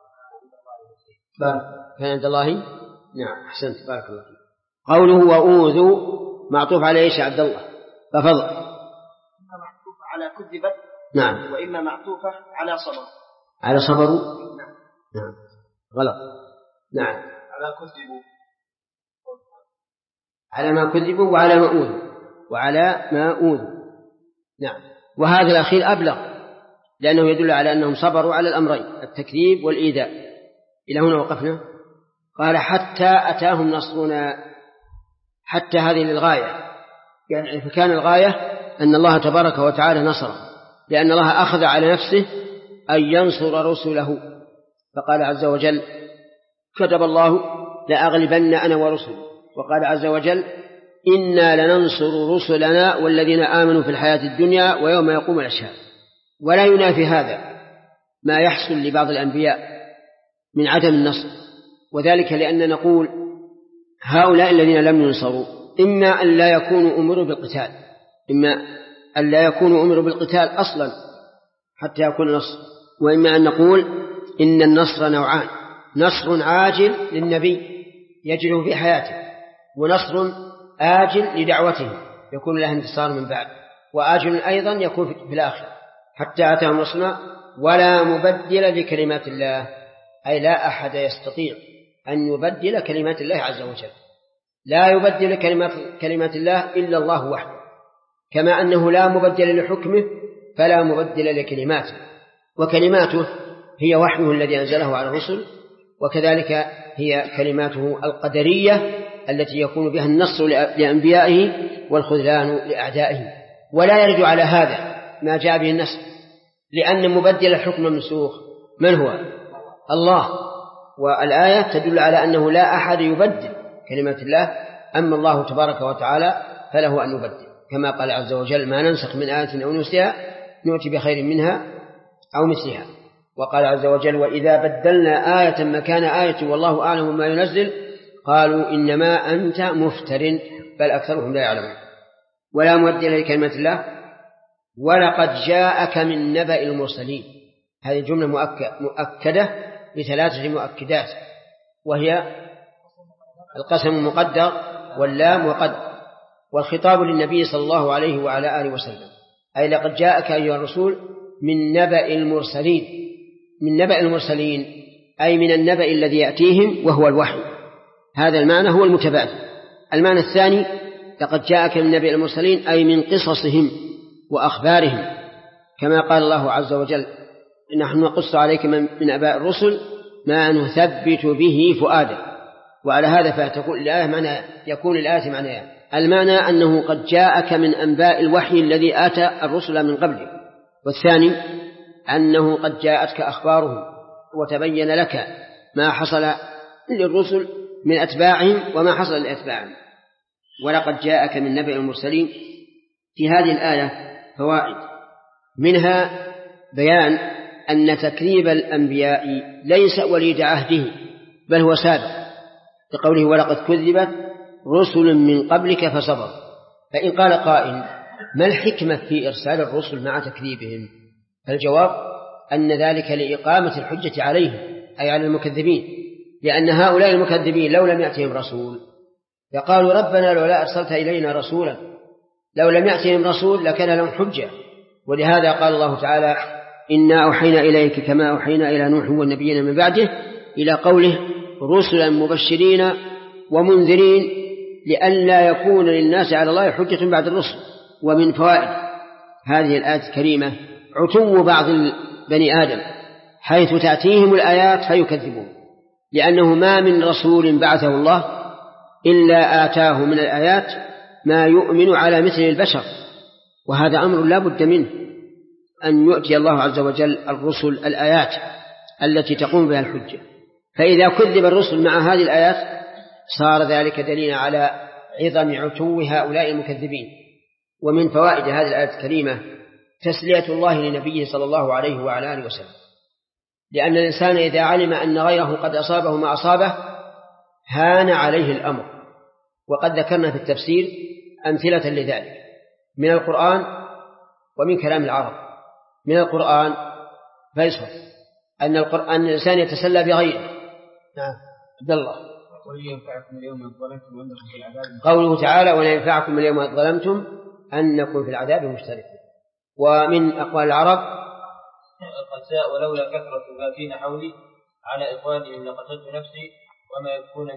قال كان عند الله. نعم أحسنت بارك الله فيك. قوله وأوذوا معطوف على إيش يا عبد الله؟ ففضل. إما معطوفة على كذبت. نعم. وإما معطوفة على صبر. على صبروا. نعم غلط. نعم على كذبوا. على ما كذبوا وعلى ما أوذوا وعلى ما أوذوا. نعم. وهذا الأخير أبلغ لأنه يدل على أنهم صبروا على الأمرين التكذيب والإيذاء. إلى هنا وقفنا. قال حتى أتاهم نصرنا. حتى هذه للغاية، يعني فكان الغاية أن الله تبارك وتعالى نصره، لأن الله أخذ على نفسه أن ينصر رسله، فقال عز وجل: كتب الله لأغلبن أنا ورسلي. وقال عز وجل: إنا لننصر رسلنا والذين آمنوا في الحياة الدنيا ويوم يقوم الأشهاد. ولا ينافي هذا ما يحصل لبعض الأنبياء من عدم النصر، وذلك لأن نقول هؤلاء الذين لم ينصروا إما أن لا يكونوا أمروا بالقتال، إما أن لا يكونوا أمروا بالقتال أصلا حتى يكون نصر، وإما أن نقول إن النصر نوعان: نصر عاجل للنبي يجده في حياته، ونصر آجل لدعوته يكون له انتصار من بعد، وآجل أيضا يكون في الآخرة. حتى أتاهم نصرنا ولا مبدل لكلمات الله، أي لا أحد يستطيع أن يبدل كلمات الله عز وجل. لا يبدل كلمات الله إلا الله وحده، كما أنه لا مبدل لحكمه فلا مبدل لكلماته، وكلماته هي وحيه الذي أنزله على الرسل، وكذلك هي كلماته القدرية التي يكون بها النصر لأنبيائه والخذلان لأعدائه. ولا يرد على هذا ما جاء به النصر، لأن مبدل الحكم المنسوخ من هو؟ الله، والآية تدل على أنه لا أحد يبدل كلمات الله، أما الله تبارك وتعالى فله أن يبدل، كما قال عز وجل: ما ننسخ من آية أو ننسها نؤتي بخير منها أو مثلها. وقال عز وجل: وإذا بدلنا آية مكان آية والله أعلم ما ينزل قالوا إنما أنت مفتر بل أكثرهم لا يعلمون. ولا مبدل لكلمات الله. ولقد جاءك من نبأ المرسلين. هذه الجملة مؤكدة بثلاثة مؤكدات، وهي القسم مقدر واللام وقد، والخطاب للنبي صلى الله عليه وعلى آله وسلم، أي لقد جاءك أيها الرسول من نبأ المرسلين، من نبأ المرسلين أي من النبأ الذي يأتيهم وهو الوحي، هذا المعنى هو المتبادل. المعنى الثاني لقد جاءك من نبأ المرسلين أي من قصصهم وأخبارهم، كما قال الله عز وجل نحن نقص عليك من أنباء الرسل ما نثبت به فؤادك. وعلى هذا فتكون الآية معنى، يكون الآية معنى المعنى أنه قد جاءك من أنباء الوحي الذي آتى الرسل من قبله، والثاني أنه قد جاءتك أخبارهم وتبين لك ما حصل للرسل من أتباعهم وما حصل لأتباعهم. ولقد جاءك من نبأ المرسلين في هذه الآية فوائد، منها بيان أن تكذيب الأنبياء ليس وليد عهده بل هو سابق، بقوله ولقد كذبت رسل من قبلك فصبر. فإن قال قائل ما الحكمة في إرسال الرسل مع تكذيبهم؟ فالجواب أن ذلك لإقامة الحجة عليهم أي على المكذبين، لأن هؤلاء المكذبين لو لم يأتهم رسول فقالوا ربنا لولا أرسلت إلينا رسولا، لو لم يأتهم رسول لكان لهم حجة. ولهذا قال الله تعالى إنا أوحينا إليك كما أوحينا إلى نوح والنبيين من بعده إلى قوله رسلا مبشرين ومنذرين لئلا يكون للناس على الله حجة بعد الرسل. ومن فوائد هذه الآية الكريمة عتو بعض بني آدم حيث تأتيهم الآيات فيكذبون، لأنه ما من رسول بعثه الله إلا آتاه من الآيات ما يؤمن على مثل البشر، وهذا أمر لا بد منه، أن يؤتي الله عز وجل الرسل الآيات التي تقوم بها الحجة. فإذا كذب الرسل مع هذه الآيات صار ذلك دليلا على عظم عتو هؤلاء المكذبين. ومن فوائد هذه الآية الكريمة تسلية الله لنبيه صلى الله عليه وعلى آله وسلم، لأن الإنسان إذا علم أن غيره قد أصابه ما أصابه هان عليه الأمر. وقد ذكرنا في التفسير أمثلة لذلك من القرآن ومن كلام العرب. من القرآن فيصف أن الإنسان يتسلى بغيره. نعم عبد الله. قوله تعالى ولا ينفعكم اليوم إذ ظلمتم أنكم في العذاب مشتركون. ومن أقوال العرب قد جاء ولولا كثرة ما فينا حولي على إخوانهم لقتلت نفسي وما يكون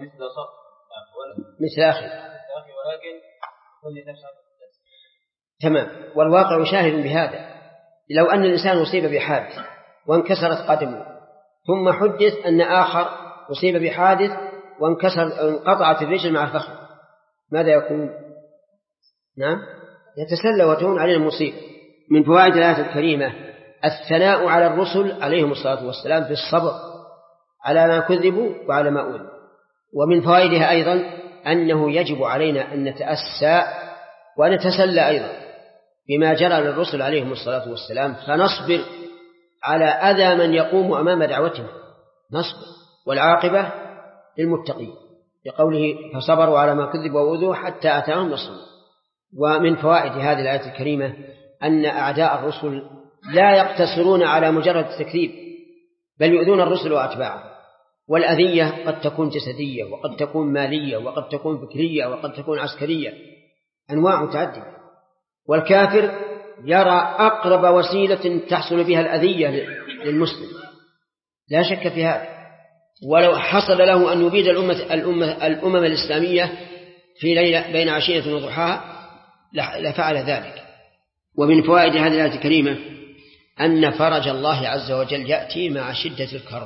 مثل أخي ولكن كل نفس تمام. والواقع شاهد بهذا. لو أن الإنسان أصيب بحادث وانكسرت قدمه ثم حدث أن آخر أصيب بحادث وانقطعت الرجل مع الفخذ، ماذا يكون؟ نعم يتسلى وتهون عليه المصيبة. من فوائد الآية الكريمة الثناء على الرسل عليهم الصلاة والسلام بالصبر على ما كذبوا وعلى ما أوذوا. ومن فوائدها أيضا أنه يجب علينا أن نتأسى ونتسلى أيضا بما جرى للرسل عليهم الصلاة والسلام، فنصبر على أذى من يقوم أمام دعوتهم، نصبر والعاقبة للمتقين، لقوله فصبروا على ما كذبوا وأوذوا حتى أتاهم نصرنا. ومن فوائد هذه الآية الكريمة أن أعداء الرسل لا يقتصرون على مجرد التكذيب، بل يؤذون الرسل وأتباعهم. والأذية قد تكون جسدية وقد تكون مالية وقد تكون فكرية وقد تكون عسكرية، أنواع متعددة. والكافر يرى أقرب وسيلة تحصل بها الأذية للمسلم، لا شك في هذا. ولو حصل له أن يبيد الأمم الإسلامية في ليلة بين عشية وضحاها لفعل ذلك. ومن فوائد هذه الآية الكريمة أن فرج الله عز وجل يأتي مع شدة الكرب،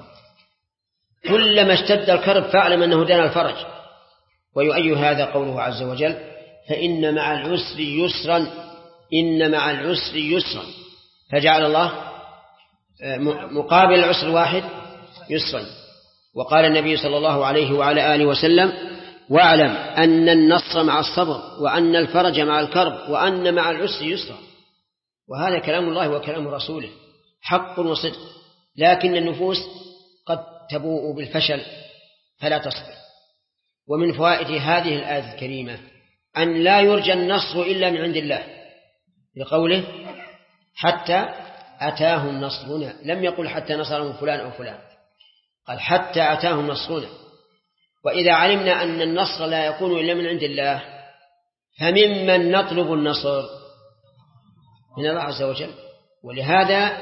كلما اشتد الكرب فاعلم أنه دنا الفرج. ويؤيد هذا قوله عز وجل فإن مع العسر يسرا، إن مع العسر يسرا، فجعل الله مقابل العسر واحد يسرا. وقال النبي صلى الله عليه وعلى آله وسلم واعلم أن النصر مع الصبر وأن الفرج مع الكرب وأن مع العسر يسرا. وهذا كلام الله وكلام رسوله حق وصدق، لكن النفوس قد تبوء بالفشل فلا تصبر. ومن فوائد هذه الآية الكريمة أن لا يرجى النصر إلا من عند الله، لقوله حتى أتاهم نصرنا، لم يقل حتى نصرهم فلان أو فلان، قال حتى أتاهم نصرنا. وإذا علمنا أن النصر لا يكون إلا من عند الله فممن نطلب النصر؟ من الله عز وجل. ولهذا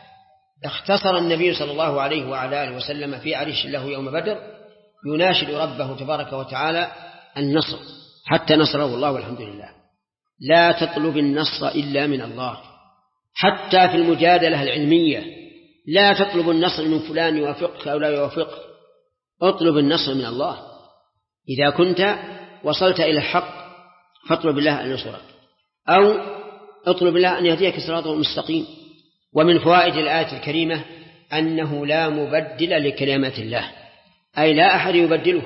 اختصر النبي صلى الله عليه وعلى آله وسلم في عريش له يوم بدر يناشد ربه تبارك وتعالى النصر حتى نصره الله والحمد لله. لا تطلب النصر إلا من الله، حتى في المجادلة العلمية لا تطلب النصر من فلان يوافقك أو لا يوافقك، اطلب النصر من الله. إذا كنت وصلت إلى الحق فاطلب الله أن ينصرك، أو اطلب الله أن يهديك صراطا مستقيم. ومن فوائد الآية الكريمة أنه لا مبدل لكلمات الله، أي لا أحد يبدله.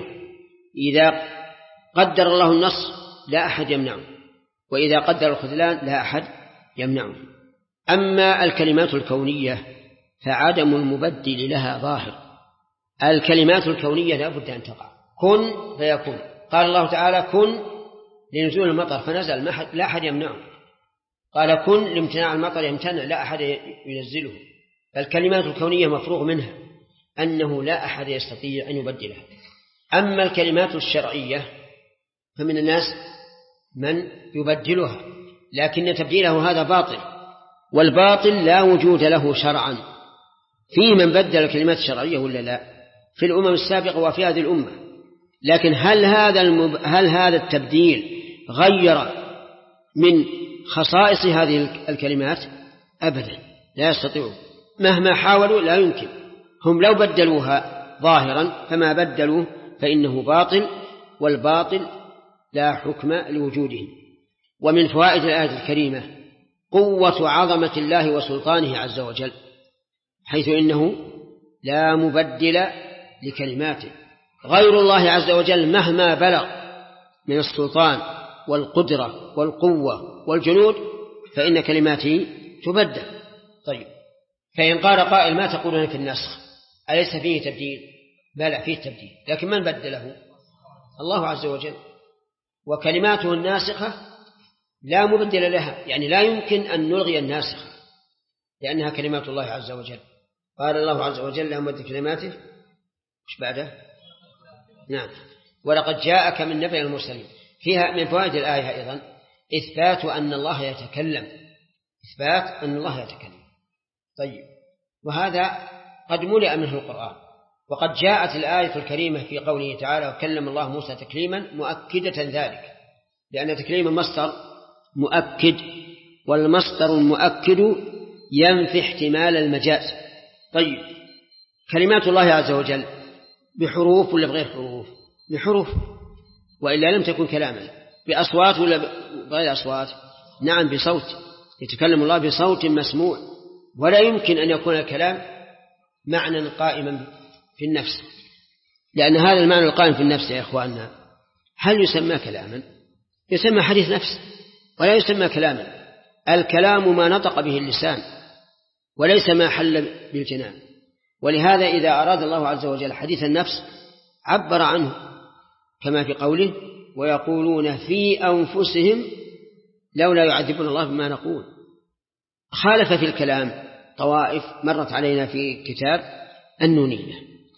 إذا قدر الله النصر لا أحد يمنعه، وإذا قدر الخذلان لا أحد يمنعه. أما الكلمات الكونية فعدم المبدل لها ظاهر. الكلمات الكونية لا بد أن تقع، كن فيكون. قال الله تعالى كن لنزول المطر فنزل، لا أحد يمنعه. قال كن لامتناع المطر يمتنع، لا أحد ينزله. فالكلمات الكونية مفروغ منها، أنه لا أحد يستطيع أن يبدلها. أما الكلمات الشرعية فمن الناس من يبدلها، لكن تبديله هذا باطل، والباطل لا وجود له شرعا. في من بدل الكلمات الشرعية ولا لا؟ في الأمم السابقة وفي هذه الأمة. لكن هل هذا التبديل غير من خصائص هذه الكلمات؟ أبدا، لا يستطيعون، مهما حاولوا لا يمكن. هم لو بدلوها ظاهرا فما بدلوا فإنه باطل، والباطل لا حكم لوجوده. ومن فوائد الآية الكريمة قوة عظمة الله وسلطانه عز وجل، حيث إنه لا مبدل لكلماته. غير الله عز وجل مهما بلغ من السلطان والقدرة والقوة والجنود فإن كلماته تبدل. طيب، فإن قال قائل ما تقولون في النسخ؟ أليس فيه تبديل؟ بلى فيه تبديل، لكن من بدله؟ الله عز وجل. وكلماته الناسخة لا مبدل لها، يعني لا يمكن أن نلغي الناسخة لأنها كلمات الله عز وجل. قال الله عز وجل لا مبدل كلماته، مش بعده؟ نعم. ولقد جاءك من نبأ المرسلين. فيها من فوائد الآية أيضا إثبات أن الله يتكلم، إثبات أن الله يتكلم. طيب، وهذا قد ملئ منه القرآن. وقد جاءت الآية الكريمة في قوله تعالى وكلم الله موسى تكليما مؤكدة ذلك، لأن تكليم المصدر مؤكد، والمصدر المؤكد ينفي احتمال المجاز. طيب، كلمات الله عز وجل بحروف ولا بغير حروف؟ بحروف، وإلا لم تكن كلاما. بأصوات ولا بغير أصوات؟ نعم بصوت، يتكلم الله بصوت مسموع، ولا يمكن أن يكون الكلام معنى قائما في النفس، لأن هذا المعنى القائم في النفس يا إخواننا هل يسمى كلاما؟ يسمى حديث نفس ولا يسمى كلاما. الكلام ما نطق به اللسان وليس ما حل بالجنان. ولهذا إذا أراد الله عز وجل حديث النفس عبر عنه كما في قوله ويقولون في أنفسهم لولا يعذبون الله بما نقول. خالف في الكلام طوائف مرت علينا في كتاب النونية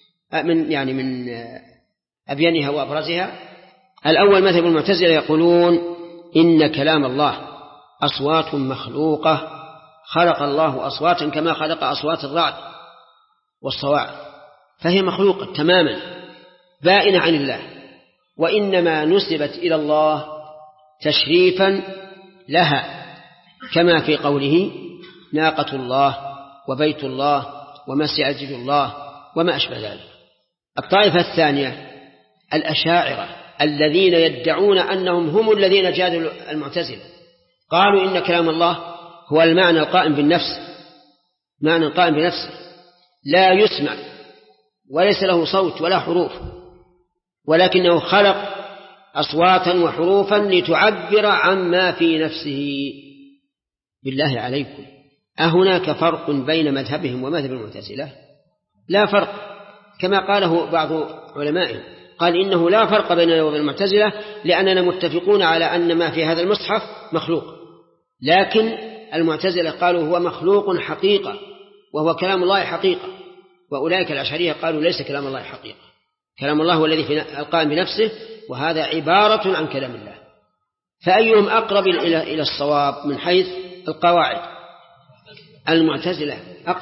من أبينها وأبرزها. الأول مذهب المعتزلة يقولون إن كلام الله أصوات مخلوقة، خلق الله أصواتا كما خلق أصوات الرعد والصواعق، فهي مخلوقة تماما بائنة عن الله، وإنما نسبت إلى الله تشريفا لها، كما في قوله ناقة الله وبيت الله ومسجد الله وما أشبه ذلك. الطائفة الثانية الأشاعرة الذين يدعون أنهم هم الذين جادلوا المعتزلة، قالوا إن كلام الله هو المعنى القائم بالنفس، معنى القائم بنفسه لا يسمع وليس له صوت ولا حروف، ولكنه خلق أصواتا وحروفا لتعبر عما في نفسه. بالله عليكم، أهناك فرق بين مذهبهم ومذهب المعتزلة؟ لا فرق، كما قاله بعض علمائهم قال إنه لا فرق بيننا وبين المعتزلة، لأننا متفقون على أن ما في هذا المصحف مخلوق، لكن المعتزلة قالوا هو مخلوق حقيقة وهو كلام الله حقيقة، وأولئك الأشعرية قالوا ليس كلام الله حقيقة. كلام الله هو الذي في القائم بنفسه، وهذا عبارة عن كلام الله. فأيهم أقرب إلى الصواب من حيث القواعد؟ المعتزلة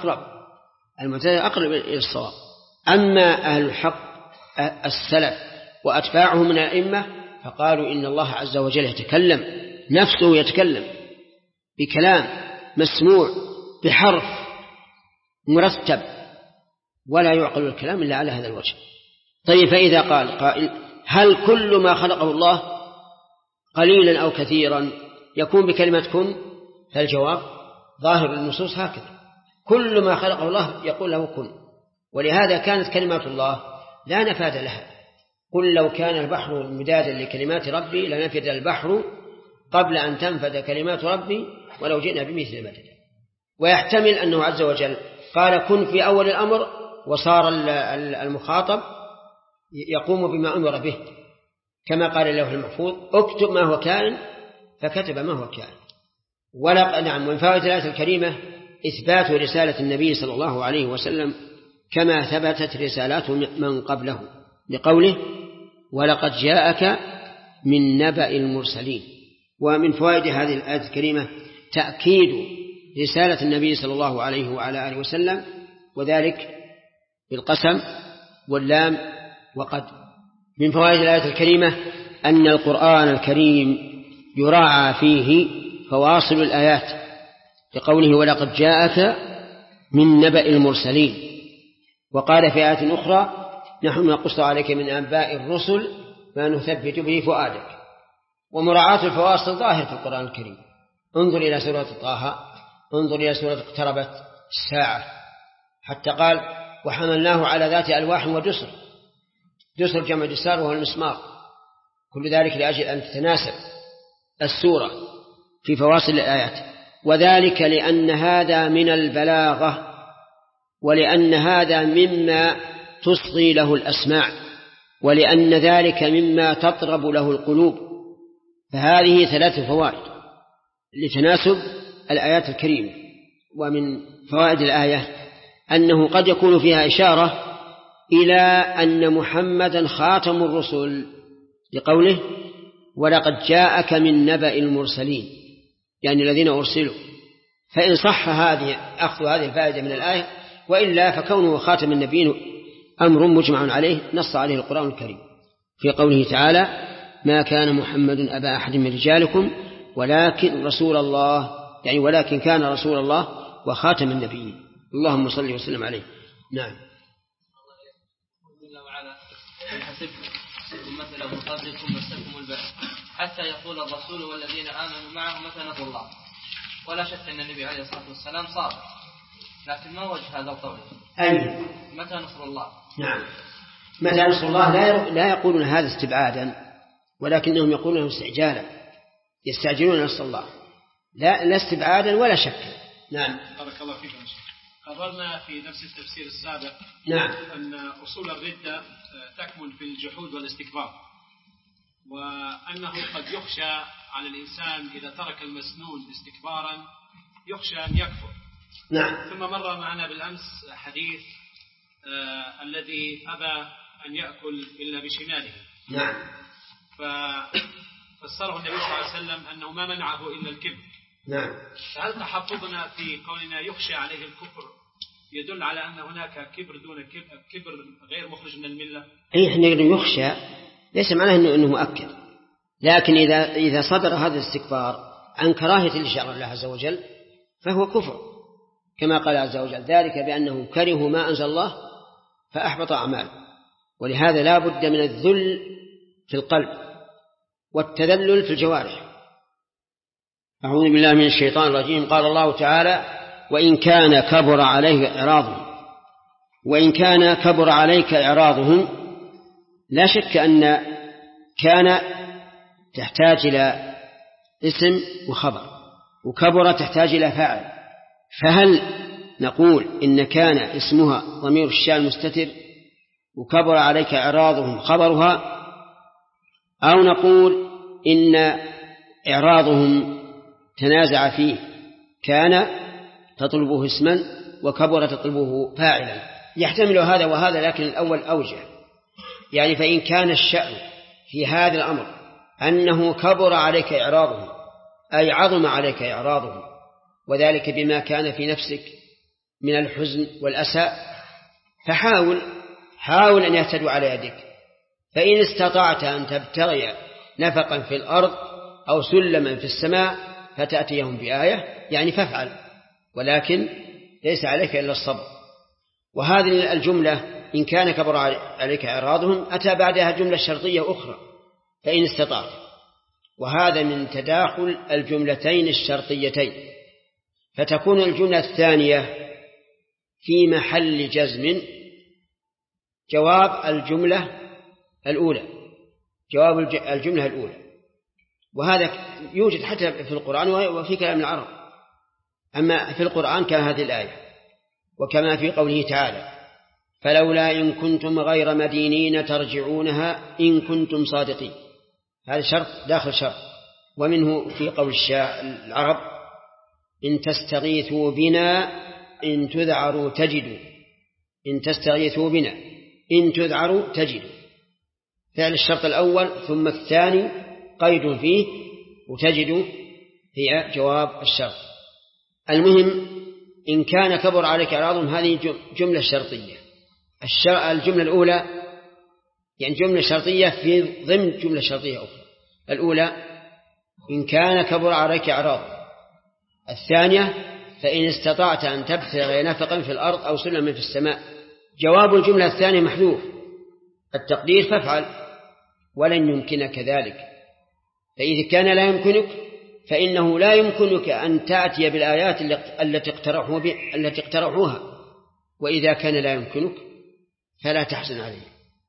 أقرب إلى الصواب. أما أهل الحق السلف وأتباعهم من الأئمة فقالوا إن الله عز وجل يتكلم، نفسه يتكلم بكلام مسموع بحرف مرتب، ولا يعقل الكلام إلا على هذا الوجه. طيب، فإذا قال قائل هل كل ما خلقه الله قليلا أو كثيرا يكون بكلمة كن؟ فالجواب ظاهر النصوص هكذا، كل ما خلقه الله يقول له كن. ولهذا كانت كلمات الله لا نفاد لها. قل لو كان البحر مدادا لكلمات ربي لنفد البحر قبل أن تنفد كلمات ربي ولو جئنا بمثل مدد. ويحتمل أنه عز وجل قال كن في أول الأمر، وصار المخاطب يقوم بما أمر به، كما قال الله المحفوظ اكتب ما هو كائن فكتب ما هو كائن. نعم. من فوائد الآية الكريمة إثبات رسالة النبي صلى الله عليه وسلم كما ثبتت رسالات من قبله، لقوله ولقد جاءك من نبأ المرسلين. ومن فوائد هذه الآية الكريمة تأكيد رسالة النبي صلى الله عليه وعلى آله وسلم، وذلك بالقسم واللام وقد. من فوائد الآية الكريمة أن القرآن الكريم يراعى فيه فواصل الآيات، لقوله ولقد جاءك من نبأ المرسلين. وقال في آية أخرى نحن نقص عليك من أنباء الرسل ما نثبت به فؤادك. ومراعاة الفواصل ظاهر في القرآن الكريم. انظر إلى سورة طه، انظر إلى سورة اقتربت الساعة، حتى قال وحملناه على ذات ألواح ودسر. دسر جمع دسار وهو المسمار. كل ذلك لأجل أن تتناسب السورة في فواصل الآيات، وذلك لأن هذا من البلاغة، ولأن هذا مما تصغي له الأسماع، ولأن ذلك مما تطرب له القلوب. فهذه 3 فوائد لتناسب الآيات الكريمة. ومن فوائد الآية أنه قد يكون فيها إشارة إلى أن محمدا خاتم الرسل، لقوله ولقد جاءك من نبأ المرسلين، يعني الذين أرسلوا. فإن صح أخذ هذه الفائدة من الآية، وإلا فكونه خاتم النبيين أمر مجمع عليه نص عليه القرآن الكريم في قوله تعالى ما كان محمد أبا أحد من رجالكم ولكن رسول الله، يعني ولكن كان رسول الله وخاتم النبيين. اللهم صل وسلم عليه. نعم. مثلا مصدقكم مسكم البأس حتى يقول الرسول والذين آمنوا معه متى نصر الله. ولا شك أن النبي عليه الصلاة والسلام صادق، لكن ما وجه هذا القول؟ أي متى نصر الله؟ نعم، متى نصر الله لا يقولون هذا استبعادا، ولكنهم يقولون استعجالا، يستعجلون نصر الله، لا استبعادا ولا شك. نعم. بارك الله فيكم. قررنا في نفس التفسير السابق نعم أن أصول الردة تكمن في الجحود والاستكبار، وأنه قد يخشى على الإنسان إذا ترك المسنون استكبارا يخشى أن يكفر. نعم. ثم مر معنا بالأمس حديث الذي أبى أن يأكل إلا بشماله. نعم. ففسره النبي صلى الله عليه وسلم أنه ما منعه إلا الكبر. نعم. فهل تحفظنا في قولنا يخشى عليه الكفر يدل على أن هناك كبر دون كبر غير مخرج من الملة؟ أي إحنا يخشى ليس معناه أنه مؤكد، لكن إذا صدر هذا الاستكبار عن كراهية لشرع الله عز وجل فهو كفر، كما قال عز وجل ذلك بأنهم كرهوا ما أنزل الله فأحبط أعماله. ولهذا لا بد من الذل في القلب والتذلل في الجوارح. أعوذ بالله من الشيطان الرجيم. قال الله تعالى وإن كان كبر عليك إعراضهم. لا شك أن كان تحتاج إلى اسم وخبر، وكبر تحتاج إلى فاعل. فهل نقول إن كان اسمها ضمير الشأن مستتر وكبر عليك إعراضهم خبرها، أو نقول إن إعراضهم تنازع فيه كان تطلبه اسما وكبر تطلبه فاعلا؟ يحتمل هذا وهذا، لكن الأول أوجه. يعني فإن كان الشأن في هذا الأمر أنه كبر عليك إعراضه أي عظم عليك إعراضه، وذلك بما كان في نفسك من الحزن والأسى، فحاول أن يهتدوا على يدك. فإن استطعت أن تبتغي نفقا في الأرض أو سلما في السماء فتأتيهم بآية، يعني فافعل، ولكن ليس عليك إلا الصبر. وهذه الجملة إن كان كبر عليك إعراضهم أتى بعدها جملة شرطية أخرى، فإن استطعت، وهذا من تداخل الجملتين الشرطيتين، فتكون الجملة الثانية في محل جزم جواب الجملة الأولى، جواب الجملة الأولى. وهذا يوجد حتى في القرآن وفي كلام العرب. أما في القرآن كان هذه الآية، وكما في قوله تعالى فلولا إن كنتم غير مدينين ترجعونها إن كنتم صادقين، هذا شرط داخل شرط. ومنه في قول العرب إن تستغيثوا بنا إن تذعروا تجدوا، إن تستغيثوا بنا إن تذعروا تجدوا، فعل الشرط الأول ثم الثاني قيد فيه، وتجدوا هي جواب الشرط. المهم إن كان كبر عليك إعراضهم هذه جملة شرطية. الجملة الأولى يعني جملة شرطية في ضمن جملة شرطية أخرى. الأولى إن كان كبر عليك إعراض، الثانية فإن استطعت أن تبتغي نفقا في الأرض أو سلما في السماء. جواب الجملة الثانية محذوف، التقدير فافعل، ولن يمكنك ذلك. فإذا كان لا يمكنك فإنه لا يمكنك أن تأتي بالآيات التي اقترحوها، وإذا كان لا يمكنك فلا تحزن عليه،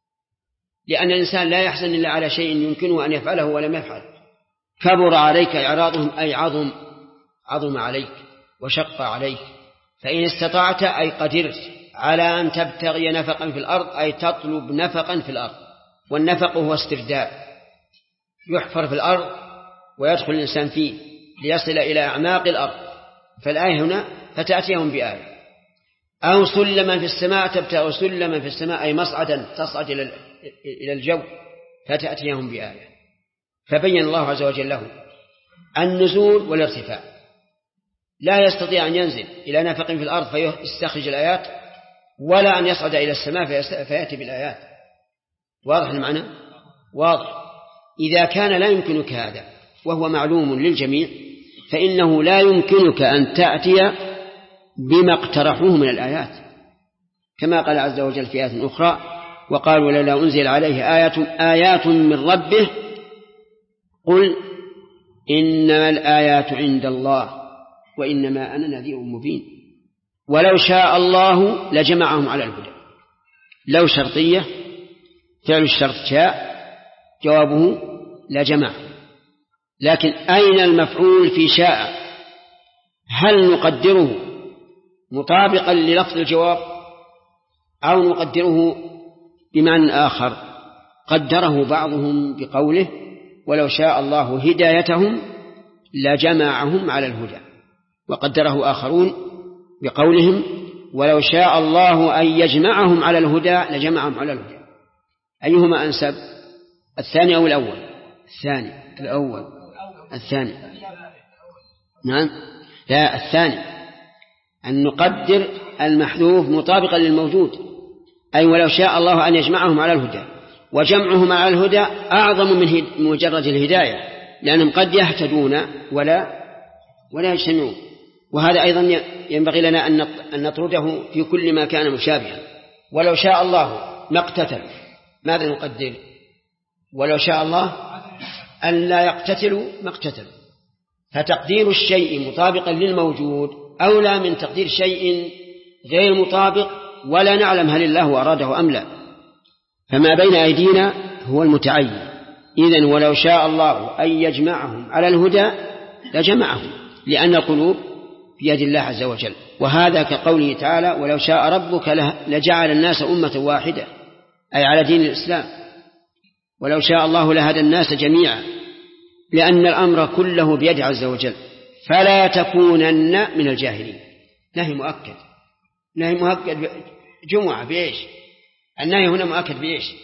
لأن الإنسان لا يحزن إلا على شيء يمكنه أن يفعله ولم يفعل. كبر عليك إعراضهم أي عظم عليك وشق عليك. فإن استطعت أي قدرت على أن تبتغي نفقا في الأرض أي تطلب نفقا في الأرض، والنفق هو استرداد، يحفر في الأرض ويدخل الإنسان فيه ليصل إلى أعماق الأرض، فالآية هنا فتأتيهم بآية. أو سلما في السماء تبتغي سلما في السماء أي مصعدا تصعد إلى الجو فتأتيهم بآية. فبين الله عز وجل له النزول والارتفاع، لا يستطيع أن ينزل إلى نفق في الأرض فيستخرج الآيات، ولا أن يصعد إلى السماء فيأتي بالآيات. واضح المعنى؟ واضح. إذا كان لا يمكنك هذا وهو معلوم للجميع فإنه لا يمكنك أن تأتي بما اقترحوه من الآيات، كما قال عز وجل في آية أخرى وقالوا لولا أنزل عليه آيات من ربه قل إنما الآيات عند الله وإنما أنا نذير مبين. ولو شاء الله لجمعهم على الهدى. لو شرطية، فعل الشرط شاء، جوابه لجمع. لكن أين المفعول في شاء؟ هل نقدره مطابقا للفظ الجواب أو نقدره بمعنى آخر؟ قدره بعضهم بقوله ولو شاء الله هدايتهم لجمعهم على الهدى، وقدره آخرون بقولهم ولو شاء الله أن يجمعهم على الهدى لجمعهم على الهدى. أيهما أنسب، الثاني أو الأول؟ الثاني. الأول الثاني. نعم، لا، الثاني، أن نقدر المحذوف مطابقا للموجود، أي ولو شاء الله أن يجمعهم على الهدى، وجمعهم على الهدى أعظم من مجرد الهداية، لأنهم قد يهتدون ولا يجتمعون. وهذا أيضا ينبغي لنا أن نطرده في كل ما كان مشابها. ولو شاء الله ما اقتتل، ماذا نقدر؟ ولو شاء الله أن لا يقتتلوا ما اقتتلوا. فتقدير الشيء مطابقا للموجود أولى من تقدير شيء غير مطابق ولا نعلم هل الله أراده أم لا. فما بين أيدينا هو المتعين. إذن ولو شاء الله أن يجمعهم على الهدى لجمعهم، لأن القلوب بيد الله عز وجل. وهذا كقوله تعالى ولو شاء ربك لجعل الناس أمة واحدة، أي على دين الإسلام. ولو شاء الله لهدى الناس جميعا، لأن الأمر كله بيد عز وجل. فلا تكونن من الجاهلين. نهي مؤكد، نهي مؤكد جمعة بإيش؟ النهي هنا مؤكد بإيش؟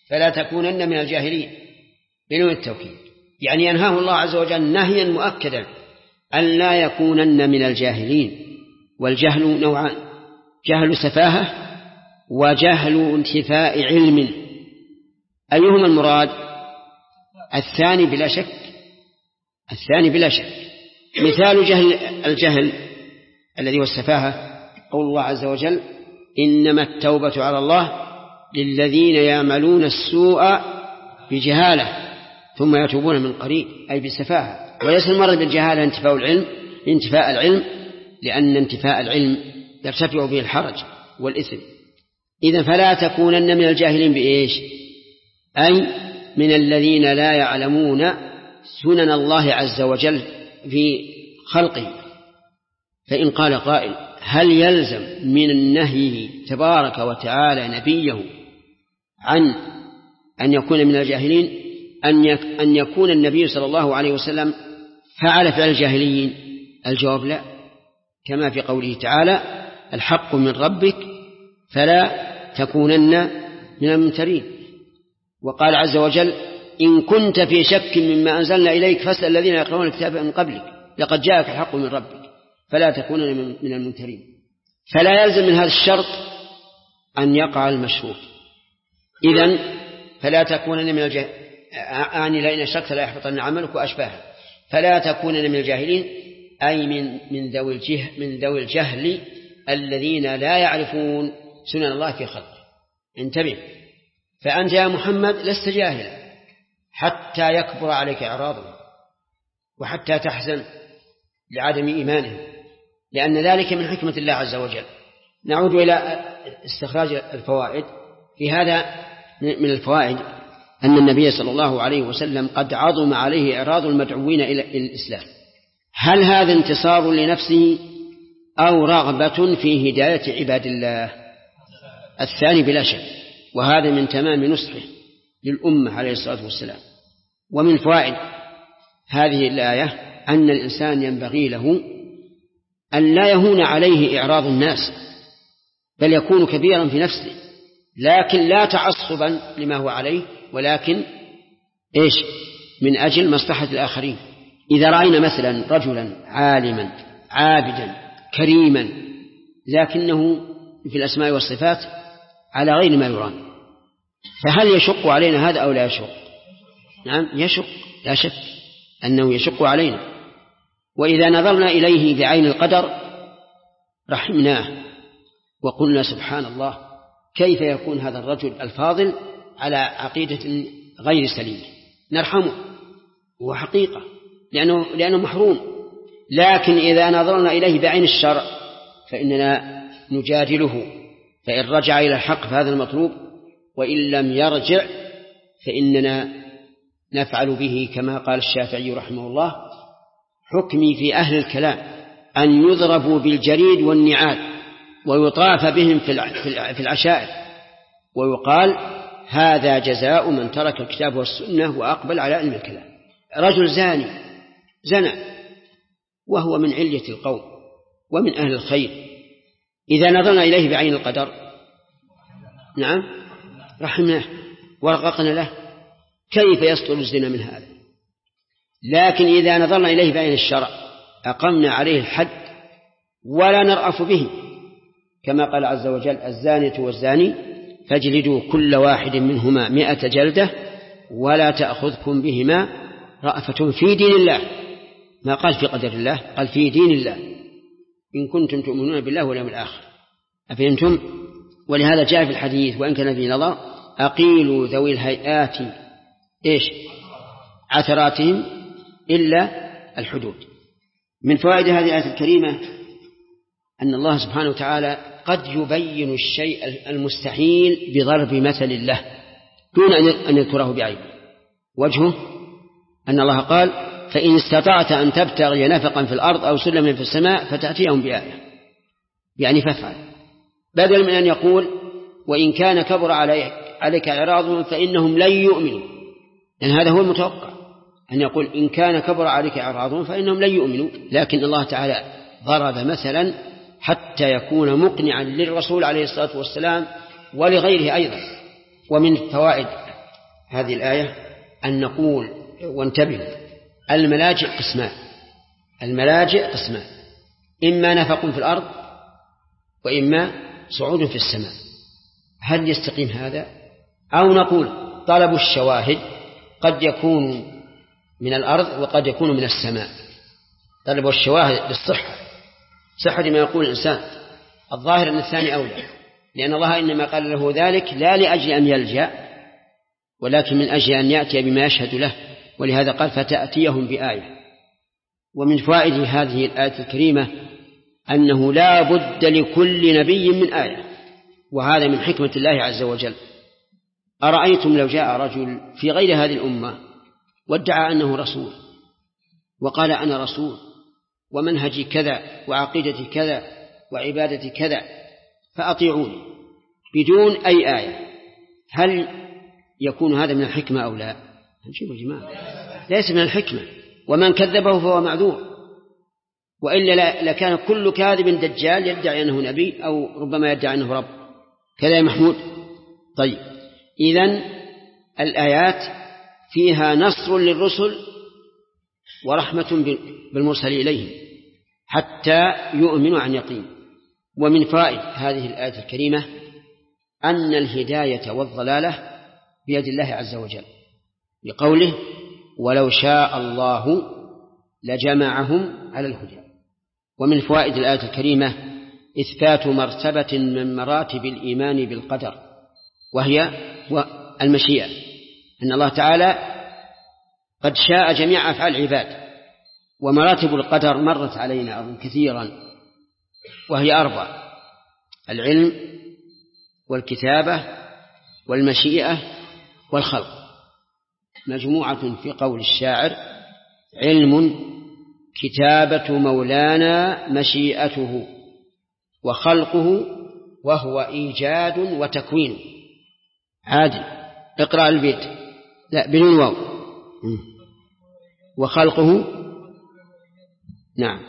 فلا تكونن من الجاهلين بنون التوكيد، يعني ينهاه الله عز وجل نهيا مؤكدا أن لا يكونن من الجاهلين. والجهل نوعان: جهل سفاهة وجهل انتفاء علم. أيهما المراد؟ الثاني بلا شك، الثاني بلا شك. مثال الجهل الذي هو السفاهة قول الله عز وجل: إنما التوبة على الله للذين يعملون السوء بجهالة ثم يتوبون من قريب، أي بسفاهة. وليس المرض بالجهالة انتفاء العلم، لأن انتفاء العلم يرتفع به الحرج والإثم. إذن فلا تكونن من الجاهلين بإيش؟ أي من الذين لا يعلمون سنن الله عز وجل في خلقه. فإن قال قائل: هل يلزم من النهي تبارك وتعالى نبيه عن أن يكون من الجاهلين أن يكون النبي صلى الله عليه وسلم فعل فعل الجاهليين؟ الجواب لا، كما في قوله تعالى: الحق من ربك فلا تكونن من الممترين. وقال عز وجل: إن كنت في شك مما أنزلنا إليك فاسأل الذين يقرؤون الكتاب من قبلك لقد جاءك الحق من ربك فلا تكونن من الممترين. فلا يلزم من هذا الشرط أن يقع المشروط. إذن فلا تكونن من الجاهلين، أعني لئن أشركت لا يحبطن عملك وأشباهه. فلا تكونن من الجاهلين أي من ذوي الجهل الذين لا يعرفون سنن الله في خلقه. انتبه، فأنت يا محمد لست جاهلا حتى يكبر عليك إعراضه وحتى تحزن لعدم إيمانه، لأن ذلك من حكمة الله عز وجل. نعود إلى استخراج الفوائد. في هذا من الفوائد أن النبي صلى الله عليه وسلم قد عظم عليه إعراض المدعوين إلى الإسلام. هل هذا انتصار لنفسه أو رغبة في هداية عباد الله؟ الثاني بلا شك، وهذا من تمام نصحه للأمة عليه الصلاة والسلام. ومن فوائد هذه الآية أن الإنسان ينبغي له أن لا يهون عليه إعراض الناس، بل يكون كبيرا في نفسه، لكن لا تعصبا لما هو عليه، ولكن من أجل مصلحة الآخرين. إذا رأينا مثلا رجلا عالما عابدا كريما لكنه في الأسماء والصفات على غير ما يرام، فهل يشق علينا هذا أو لا يشق؟ نعم يشق، لا شك أنه يشق علينا. وإذا نظرنا إليه بعين القدر رحمناه وقلنا: سبحان الله، كيف يكون هذا الرجل الفاضل على عقيدة غير سليمة؟ نرحمه، هو حقيقة لأنه محروم. لكن إذا نظرنا إليه بعين الشرع فإننا نجادله، فإن رجع إلى الحق فهذا المطلوب، وإن لم يرجع فإننا نفعل به كما قال الشافعي رحمه الله: حكمي في أهل الكلام أن يضربوا بالجريد والنعال ويطاف بهم في العشائر، ويقال: هذا جزاء من ترك الكتاب والسنة وأقبل على علم الكلام. رجل زنى وهو من علية القوم ومن أهل الخير، إذا نظرنا إليه بعين القدر نعم رحمناه ورققنا له، كيف يسطر الزنا من هذا؟ لكن إذا نظرنا إليه بعين الشرع أقمنا عليه الحد ولا نرأف به، كما قال عز وجل: الزانية والزاني فاجلدوا كل واحد منهما 100 جلدة ولا تأخذكم بهما رأفة في دين الله. ما قال في قدر الله، قال في دين الله، إن كنتم تؤمنون بالله واليوم الآخر. أفهمتم؟ ولهذا جاء في الحديث: وإن كان في نظر أقيلوا ذوي الهيئات عثراتهم إلا الحدود. من فوائد هذه الآية الكريمة أن الله سبحانه وتعالى قد يبين الشيء المستحيل بضرب مثل له دون أن يذكره بعينه. وجهه أن الله قال: فإن استطعت أن تبتغي نفقا في الأرض أو سلما في السماء فتأتيهم بآية، يعني فافعل، بدل من أن يقول: وإن كان كبر عليك إعراضهم فإنهم لن يؤمنوا، لأن هذا هو المتوقع أن يقول: إن كان كبر عليك إعراضهم فإنهم لن يؤمنوا. لكن الله تعالى ضرب مثلا حتى يكون مقنعا للرسول عليه الصلاة والسلام ولغيره أيضا. ومن فوائد هذه الآية أن نقول وانتبهوا الملاجئ قسمان إما نفق في الأرض وإما صعود في السماء. هل يستقيم هذا؟ أو نقول طلب الشواهد قد يكون من الأرض وقد يكون من السماء. طلب الشواهد للصحة، صحة ما يقول الإنسان، الظاهر أن الثاني أولى، لأن الله إنما قال له ذلك لا لأجل أن يلجأ ولكن من أجل أن يأتي بما يشهد له، ولهذا قال فتأتيهم بآية. ومن فوائد هذه الآية الكريمة أنه لا بد لكل نبي من آية، وهذا من حكمة الله عز وجل. أرأيتم لو جاء رجل في غير هذه الأمة وادعى أنه رسول وقال أنا رسول ومنهجي كذا وعقيدتي كذا وعبادتي كذا فأطيعوني بدون أي آية، هل يكون هذا من الحكمة أو لا؟ نشوف يا جماعة، ليس من الحكمة، ومن كذبه فهو معذور، وإلا لكان كل كاذب دجال يدعي أنه نبي أو ربما يدعي أنه رب، كذا يا محمود. طيب، إذن الآيات فيها نصر للرسل ورحمة بالمرسل إليهم حتى يؤمنوا عن يقين. ومن فائدة هذه الآية الكريمة أن الهداية والضلالة بيد الله عز وجل، بقوله ولو شاء الله لجمعهم على الهدى. ومن فوائد الآية الكريمة إثبات مرتبة من مراتب الإيمان بالقدر، وهي المشيئة، أن الله تعالى قد شاء جميع أفعال العباد. ومراتب القدر مرت علينا كثيرا، وهي 4: العلم والكتابة والمشيئة والخلق، مجموعة في قول الشاعر: علم كتابة مولانا مشيئته وخلقه وهو إيجاد وتكوين. عادل اقرأ البيت، لا بدون واو. وخلقه، نعم،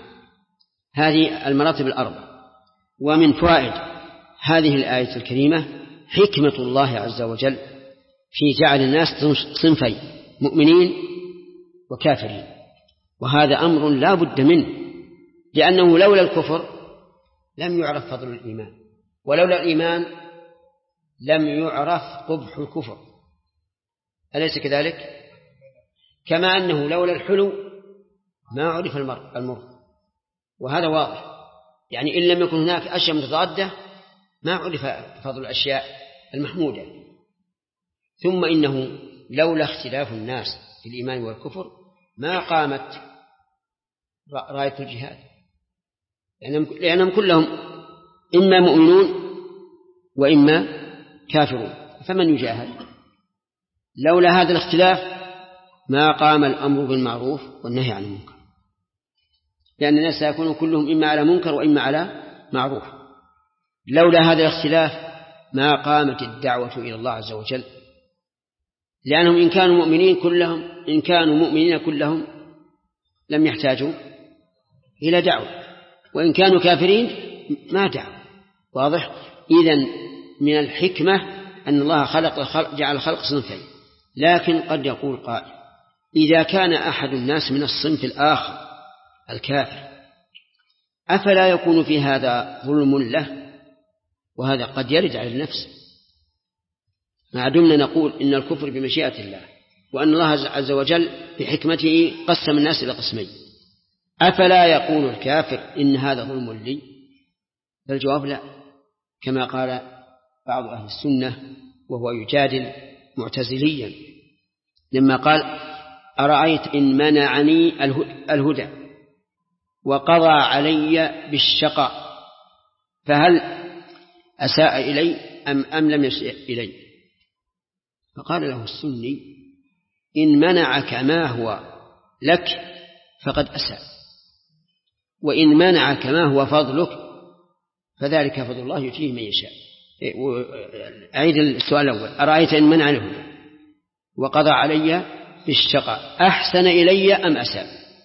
هذه المراتب 4. ومن فوائد هذه الآية الكريمة حكمة الله عز وجل في جعل الناس صنفين: مؤمنين وكافرين، وهذا أمر لا بد منه، لأنه لولا الكفر لم يعرف فضل الإيمان، ولولا الإيمان لم يعرف قبح الكفر، أليس كذلك؟ كما أنه لولا الحلو ما عرف المر، وهذا واضح، يعني إن لم يكن هناك أشياء متضادة ما عرف فضل الأشياء المحمودة. ثم إنه لولا اختلاف الناس في الإيمان والكفر ما قامت راية الجهاد، لأنهم كلهم إما مؤمنون وإما كافرون، فمن يجاهد؟ لولا هذا الاختلاف ما قام الأمر بالمعروف والنهي عن المنكر، لأن الناس سيكونوا كلهم إما على منكر وإما على معروف. لولا هذا الاختلاف ما قامت الدعوة إلى الله عز وجل، لأنهم إن كانوا مؤمنين كلهم لم يحتاجوا إلى دعوة، وإن كانوا كافرين ما دعوا. واضح؟ إذن من الحكمة أن الله جعل الخلق صنفين. لكن قد يقول قائل: إذا كان أحد الناس من الصنف الآخر الكافر أفلا يكون في هذا ظلم له؟ وهذا قد يرد على النفس، ما دمنا نقول إن الكفر بمشيئة الله، وأن الله عز وجل بحكمته قسم الناس إلى قسمين، أفلا يقول الكافر إن هذا ظلم لي؟ فالجواب لا، كما قال بعض أهل السنة وهو يجادل معتزليا لما قال: أرأيت إن منعني الهدى وقضى علي بالشقاء فهل أساء إلي أم لم يساء إلي؟ فقال له السني: إن منعك ما هو لك فقد أساء، وإن منعك ما هو فضلك فذلك فضل الله يؤتيه من يشاء. أعيد السؤال الأول: أرأيت إن منعني الهدى وقضى علي بالشقاء أحسن إلي أم أساء؟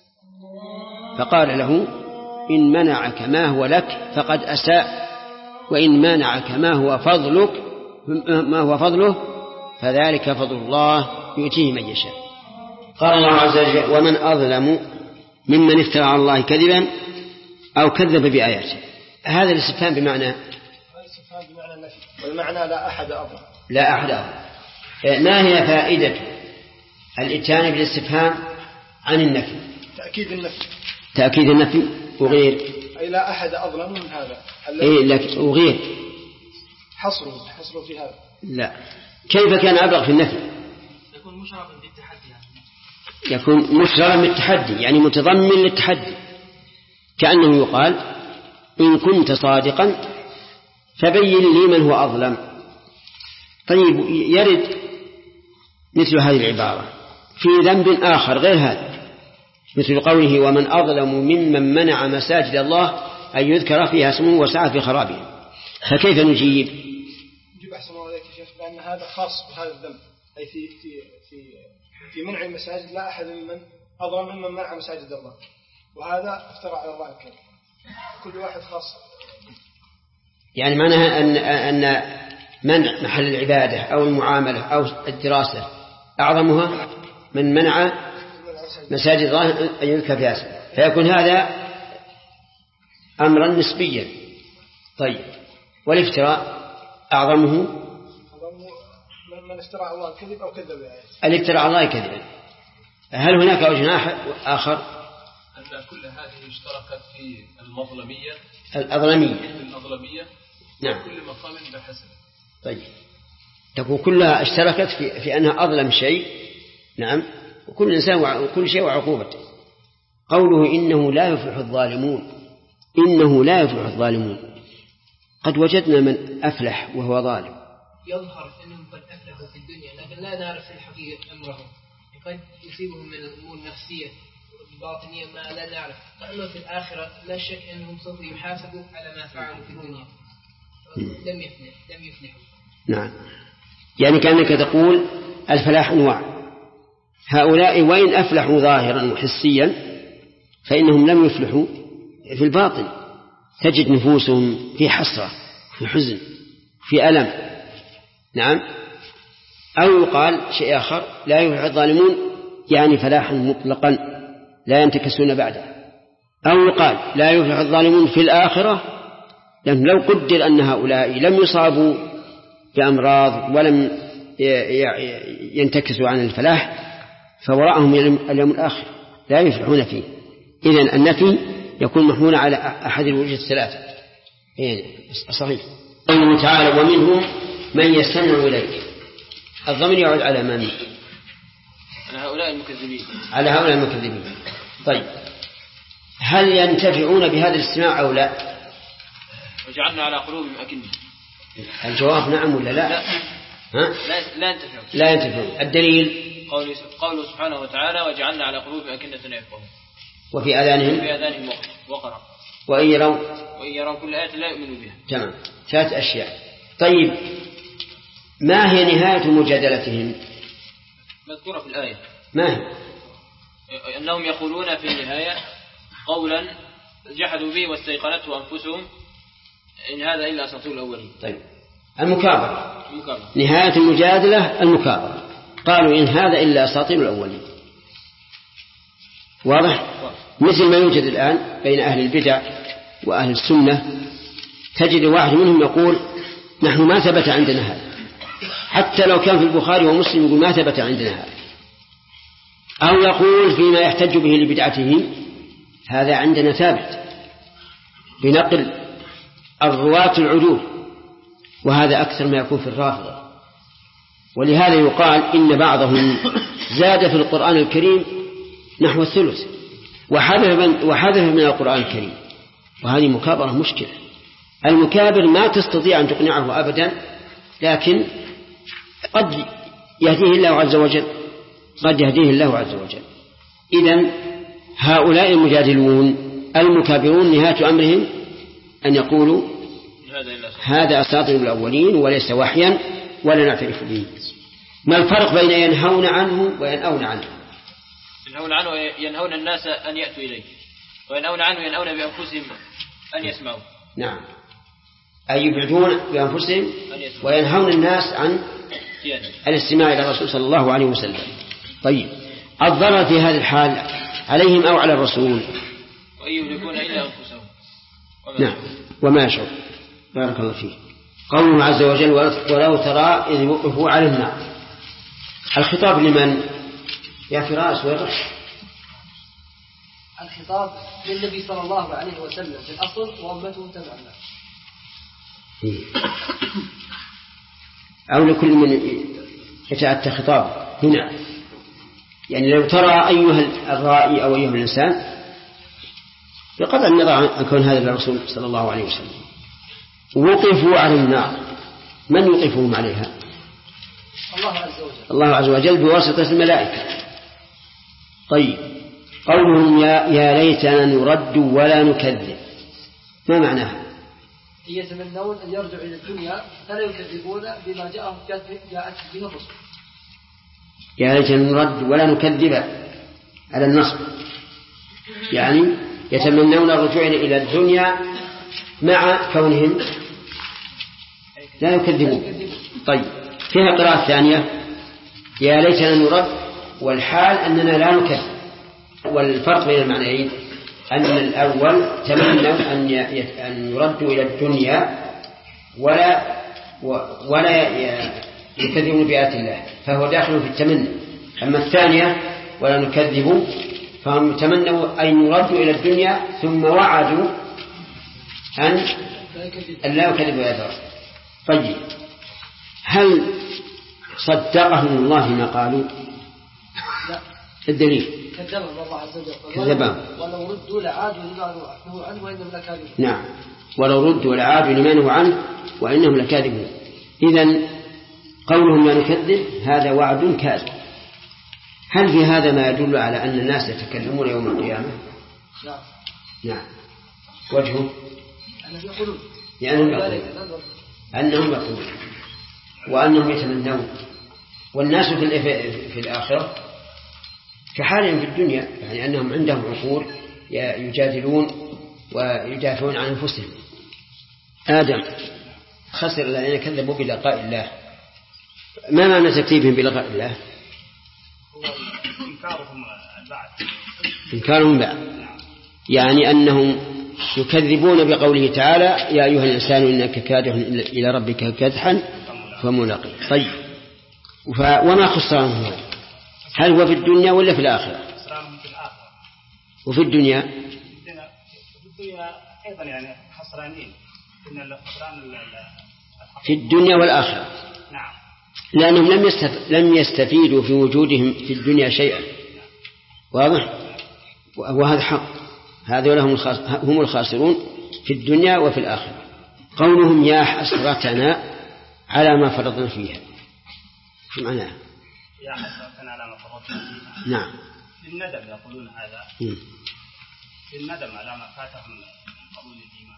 فقال له: إن منعك ما هو لك فقد أساء، وإن منعك ما هو فضله فذلك فضل الله يؤتيه من يشاء. قال الله عز وجل ومن أظلم ممن افترى على الله كذبا أو كذب بآياته. هذا الاستفهام بمعنى النفي، والمعنى لا أحد أظلم. لا أحد أظلم. ما هي فائدة الإتيان بالاستفهام عن النفي؟ تأكيد النفي وغير، أي لا أحد أظلم من هذا. لكن وغير حصره في هذا. لا، كيف كان أبلغ في النفي؟ يكون مشرفا بالتحدي، يكون مشرفا بالتحدي يعني متضمن للتحدي، كأنه يقال إن كنت صادقا فبين لي من هو أظلم. طيب يرد مثل هذه العبارة في ذنب آخر غير هذا، مثل قوله ومن أظلم ممن منع مساجد الله أن يذكر فيها اسمه وسعى في خرابها. فكيف نجيب؟ نجيب أحسن الله عليك يا شيخ بأن هذا خاص بهذا الذنب، أي في منع المساجد لا أحد ممن أظلم ممن منع مساجد الله، وهذا افترى على الله الكذب. كل واحد خاص. يعني معناها أن منع محل العبادة أو المعاملة أو الدراسة أعظمها من منع مساجد الله أن يذكر فيها اسمه، فيكون هذا أمرا نسبيا. طيب والافتراء أعظمه من افترى على الله الكذب أو كذب بآياته. الافتراء على الله كذبا. هل هناك وجه آخر؟ أن كل هذه اشتركت في الأظلمية. نعم. كل مقام بحسب. طيب تكون كلها اشتركت في أنها أظلم شيء. نعم. وكل إنسان وكل شيء وعقوبته. قوله إنه لا يفلح الظالمون، قد وجدنا من أفلح وهو ظالم. يظهر أنهم قد أفلحوا في الدنيا لكن لا نعرف في الحقيقة أمرهم، قد يصيبهم من الأمور النفسية والباطنية ما لا نعرف، فأما في الآخرة لا شك أنهم سوف يحاسبوا على ما فعلوا في الدنيا. لم يفلحوا. نعم، يعني كأنك تقول الفلاح أنواع، هؤلاء وإن أفلحوا ظاهرا وحسيا فإنهم لم يفلحوا في الباطن، تجد نفوسهم في حسرة، في حزن، في ألم. نعم. أو يقال شيء آخر لا يفلح الظالمون يعني فلاحا مطلقا لا ينتكسون بعده. أو يقال لا يفلح الظالمون في الآخرة، لأن لو قدر أن هؤلاء لم يصابوا بأمراض ولم ينتكسوا عن الفلاح فوراءهم اليوم الآخر لا يفلحون فيه. إذن النفي يكون محمول على أحد الوجوه الثلاثة. صحيح. قوله تعالى ومنهم من يستمع إليك، الضمير يعود على من؟ على هؤلاء المكذبين. طيب هل ينتفعون بهذا الاستماع أو لا؟ وجعلنا على قلوبهم أكنة. الجواب نعم ولا لا؟ لا ينتفعون. الدليل قوله سبحانه وتعالى وجعلنا على قلوبهم أكنة يفقهون وفي آذانهم وقرا وإن يروا كل آية لا يؤمنوا بها. تمام. 3 أشياء. طيب ما هي نهاية مجادلتهم؟ مذكورة في الآية. ما هي؟ أنهم يقولون في النهاية قولا جحدوا به واستيقنته أنفسهم إن هذا إلا أساطير الأولين. طيب المكابرة. نهاية المجادلة المكابرة، قالوا إن هذا إلا أساطير الأولين. واضح؟ مثل ما يوجد الآن بين أهل البدع وأهل السنة، تجد واحد منهم يقول نحن ما ثبت عندنا هذا، حتى لو كان في البخاري ومسلم يقول ما ثبت عندنا هذا، أو يقول فيما يحتج به لبدعته هذا عندنا ثابت بنقل الرواة العدول، وهذا أكثر ما يكون في الرافضة. ولهذا يقال إن بعضهم زاد في القرآن الكريم نحو الثلث وحذف من القرآن الكريم، وهذه مكابرة مشكلة. المكابر ما تستطيع أن تقنعه أبدا، لكن قد يهديه الله عز وجل. إذن هؤلاء المجادلون المكابرون نهاية أمرهم أن يقولوا هذا أساطير الأولين وليس وحيا ولا نعترف به. ما الفرق بين ينهون عنه وينأون عنه؟ ينهون الناس أن يأتوا إليه، وينأون عنه ينأون بأنفسهم أن يسمعوا. نعم، أي يبعدون بأنفسهم وينهون الناس عن الاستماع إلى الرسول صلى الله عليه وسلم. طيب، الضرر في هذه الحال عليهم أو على الرسول؟ وإن يهلكون إلا أنفسهم. نعم، وما يشعر. بارك الله فيه. قوله عز وجل ولو ترى إذ وقفوا على النار. الخطاب لمن؟ يا فراس ويرش. الخطاب للنبي صلى الله عليه وسلم في الأصل وأمته تبعنا، أو لكل من يتأتى خطاب هنا. يعني لو ترى أيها الرائي أو أيها الإنسان، بقطع النظر عن كون هذا الرسول صلى الله عليه وسلم، وقفوا على النار، من يوقفهم عليها؟ الله عز وجل بواسطة الملائكة. طيب، قولهم يا ليتنا نرد ولا نكذب، ما معناها؟ يتمنون أن يرجعوا إلى الدنيا فلا يكذبون بما جاءت به الرسل. يا ليتنا نرد ولا نكذب على النصب، يعني يتمنون الرجوع إلى الدنيا مع كونهم لا يكذبون. طيب، فيها قراءة ثانية يا ليتنا نرد، والحال أننا لا نكذب. والفرق بين المعنيين أن الأول تمنوا أن يردوا إلى الدنيا ولا يكذبون بآيات الله، فهو داخل في التمني. أما الثانية ولا نكذب، فهم تمنوا أن يردوا إلى الدنيا ثم وعدوا أن لا يكذبوا بآيات الله. طيب، هل صدقهم الله ما قالوا؟ لا. الدليل كذبهم الله عز وجل. كذبهم. ولو ردوا لعادوا لما نهوا عنه وإنهم لكاذبون. نعم، ولو ردوا لعادوا لما نهوا عنه وإنهم لكاذبون. إذن قولهم لا نكذب هذا وعد كاذب. هل في هذا ما يدل على أن الناس يتكلمون يوم القيامة؟ نعم. نعم. وجهه أنهم يقولون وأنهم يتمنون. والناس في الآخرة كحالهم في الدنيا، يعني أنهم عندهم عقول يجادلون ويدافعون عن أنفسهم. آدم خسر الذين كذبوا بلقاء الله. ما معنى تكذيبهم بلقاء الله؟ إنكارهم بعد، يعني أنهم يكذبون بقوله تعالى يا أيها الإنسان إنك كادح إلى ربك كدحا فملاقيه. طيب، وما خسرانهم هذا؟ هل هو في الدنيا ولا في الآخرة؟ وفي الدنيا أيضا يعني خسرانين في الدنيا والآخرة. نعم. لأنهم لم يستفيدوا في وجودهم في الدنيا شيئا. واضح؟ وهذا حق. هذول هم الخاسرون في الدنيا وفي الآخرة. قولهم يا حسرتنا على ما فرطنا فيها، شو معناه؟ يا حسرتنا على ما فرطنا فيها. نعم. بالندم يقولون هذا. بالندم على ما فاتهم من قبول الإيمان.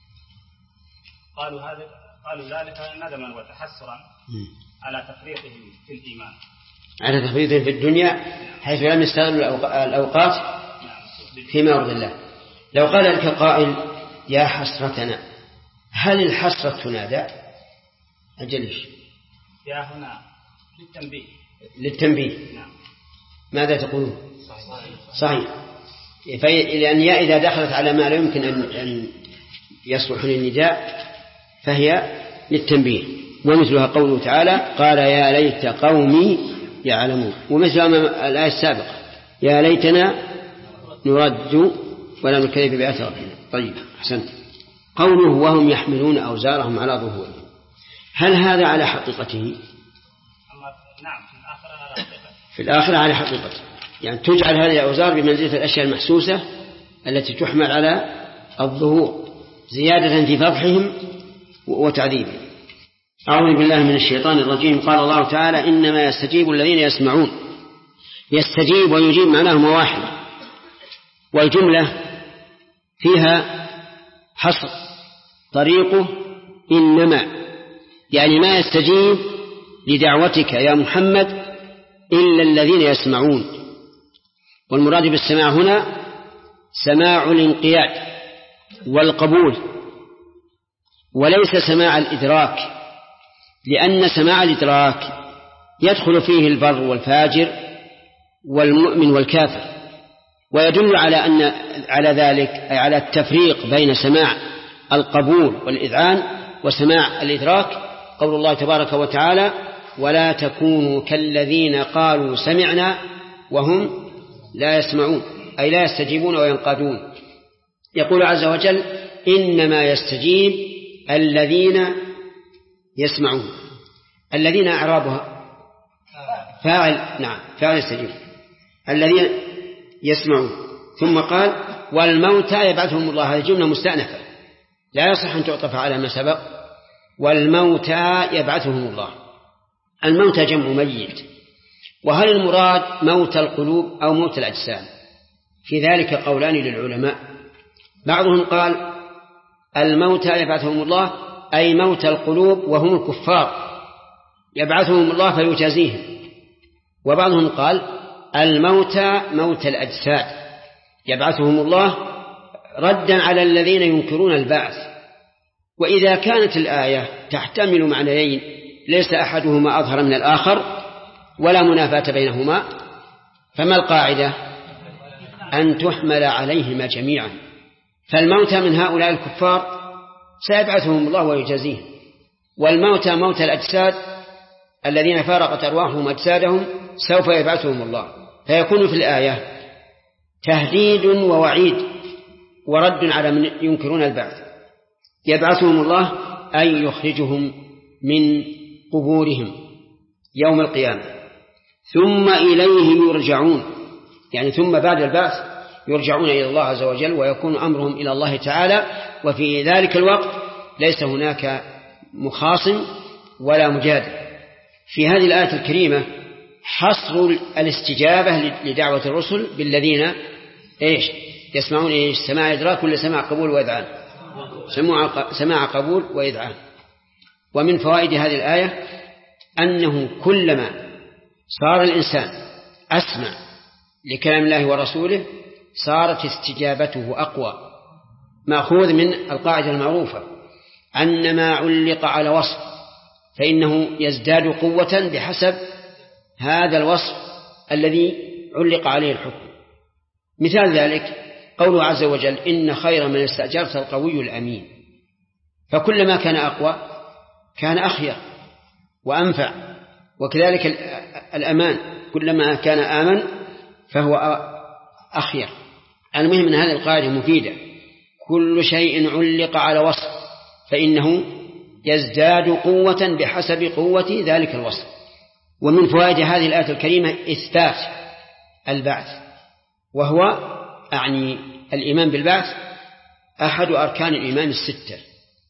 قالوا ذلك ندما وتحسرا على تفريطهم في الإيمان. على تفريطهم في الدنيا حيث لم يستغلوا الأوقات فيما يرضي الله. لو قال لك قائل يا حسرتنا، هل الحسرة تنادى؟ أجلش يا هنا للتنبيه. نعم. ماذا تقولون؟ صحيح. لأن يا إذا دخلت على ما لا يمكن أن يصلح للنداء فهي للتنبيه. ومثلها قوله تعالى قال يا ليت قومي يعلمون، ومثلها الآية السابقة يا ليتنا نرد ولا نكذب بآيات ربنا. طيب، أحسنت. قوله وهم يحملون أوزارهم على ظهورهم، هل هذا على حقيقته؟ نعم، في الآخرة على حقيقته، يعني تجعل هذه الأوزار بمنزلة الأشياء المحسوسة التي تحمل على الظهور زيادة في فضحهم وتعذيبهم. أعوذ بالله من الشيطان الرجيم. قال الله تعالى إنما يستجيب الذين يسمعون. يستجيب ويجيب معناهما واحد، والجملة فيها حصر. طريقه إنما، يعني ما يستجيب لدعوتك يا محمد إلا الذين يسمعون. والمراد بالسماع هنا سماع الانقياد والقبول، وليس سماع الإدراك، لأن سماع الإدراك يدخل فيه البر والفاجر والمؤمن والكافر. ويدل على ذلك أي على التفريق بين سماع القبول والإذعان وسماع الإدراك قول الله تبارك وتعالى: ولا تكونوا كالذين قالوا سمعنا وهم لا يسمعون، أي لا يستجيبون وينقادون. يقول عز وجل: إنما يستجيب الذين يسمعون. الذين أعرابها فاعل، نعم فاعل يستجيب، الذين يسمعون. ثم قال: والموتى يبعثهم الله. هذه جملة مستأنفة لا يصح أن تعطف على ما سبق. والموتى يبعثهم الله. الموتى جمع ميت. وهل المراد موت القلوب أو موت الأجسام؟ في ذلك قولان للعلماء. بعضهم قال: الموتى يبعثهم الله أي موت القلوب وهم الكفار يبعثهم الله فيجازيهم. وبعضهم قال: الموتى موت الأجساد يبعثهم الله ردا على الذين ينكرون البعث. وإذا كانت الآية تحتمل معنيين ليس أحدهما أظهر من الآخر ولا منافاة بينهما، فما القاعدة؟ أن تحمل عليهما جميعا. فالموتى من هؤلاء الكفار سيبعثهم الله ويجازيهم، والموتى موت الأجساد الذين فارقت أرواحهم أجسادهم سوف يبعثهم الله. فيكون في الآية تهديد ووعيد ورد على من ينكرون البعث. يبعثهم الله أي يخرجهم من قبورهم يوم القيامة، ثم إليه يرجعون، يعني ثم بعد البعث يرجعون إلى الله عز وجل ويكون أمرهم إلى الله تعالى. وفي ذلك الوقت ليس هناك مخاصم ولا مجادل. في هذه الآية الكريمة حصر الاستجابة لدعوة الرسل بالذين يسمعون سماع إدراك ولا سماع قبول وإذعان؟ سماع قبول وإذعان. ومن فوائد هذه الآية أنه كلما صار الإنسان أسمع لكلام الله ورسوله صارت استجابته أقوى، مأخوذ من القاعدة المعروفة أن ما علق على وصف فإنه يزداد قوة بحسب هذا الوصف الذي علق عليه الحكم. مثال ذلك قوله عز وجل: إن خير من استأجرت القوي الأمين. فكلما كان أقوى كان أخير وأنفع، وكذلك الأمان كلما كان آمن فهو أخير. المهم أن هذه القاعدة مفيدة، كل شيء علق على وصف فإنه يزداد قوة بحسب قوة ذلك الوصف. ومن فوائد هذه الآية الكريمة إثبات البعث، وهو أعني الإيمان بالبعث أحد أركان الإيمان الستة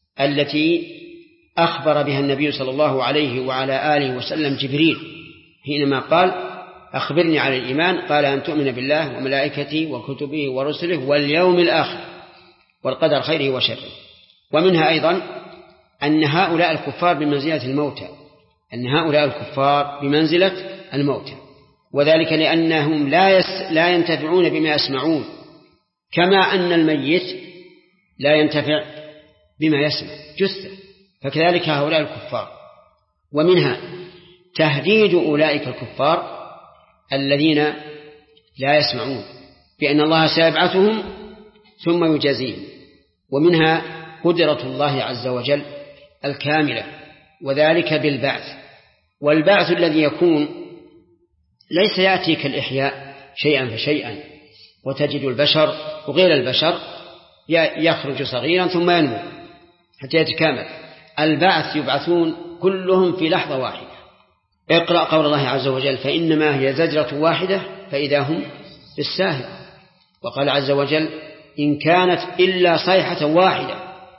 التي أخبر بها النبي صلى الله عليه وعلى آله وسلم جبريل حينما قال: أخبرني عن الإيمان، قال: أن تؤمن بالله وملائكته وكتبه ورسله واليوم الآخر والقدر خيره وشره. ومنها أيضا أن هؤلاء الكفار بمنزلة الموتى، أن هؤلاء الكفار بمنزلة الموتى، وذلك لأنهم لا ينتفعون بما يسمعون، كما أن الميت لا ينتفع بما يسمع جثة، فكذلك هؤلاء الكفار. ومنها تهديد أولئك الكفار الذين لا يسمعون بأن الله سيبعثهم ثم يجازيهم. ومنها قدرة الله عز وجل الكاملة، وذلك بالبعث. والبعث الذي يكون ليس يأتي كالإحياء شيئا فشيئا، وتجد البشر وغير البشر يخرج صغيرا ثم ينمو حتى يتكامل. البعث يبعثون كلهم في لحظة واحدة. اقرأ قول الله عز وجل: فإنما هي زجرة واحدة فإذا هم بالساهرة. وقال عز وجل: إن كانت إلا صيحة واحدة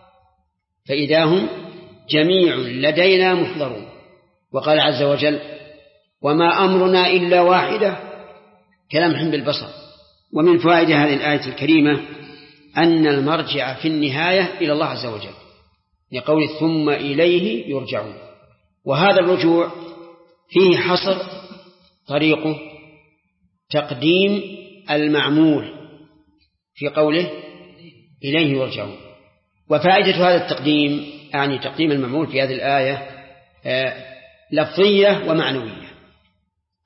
فإذا هم جميع لدينا محضرون. وقال عز وجل: وما أمرنا إلا واحدة كلمح بالبصر. ومن فوائد هذه الآية الكريمة أن المرجع في النهاية إلى الله عز وجل، لقول ثم إليه يرجعون. وهذا الرجوع فيه حصر طريقه تقديم المعمول في قوله إليه يرجعون. وفائدة هذا التقديم، يعني تقديم المعمول في هذه الآية، لفظية ومعنوية.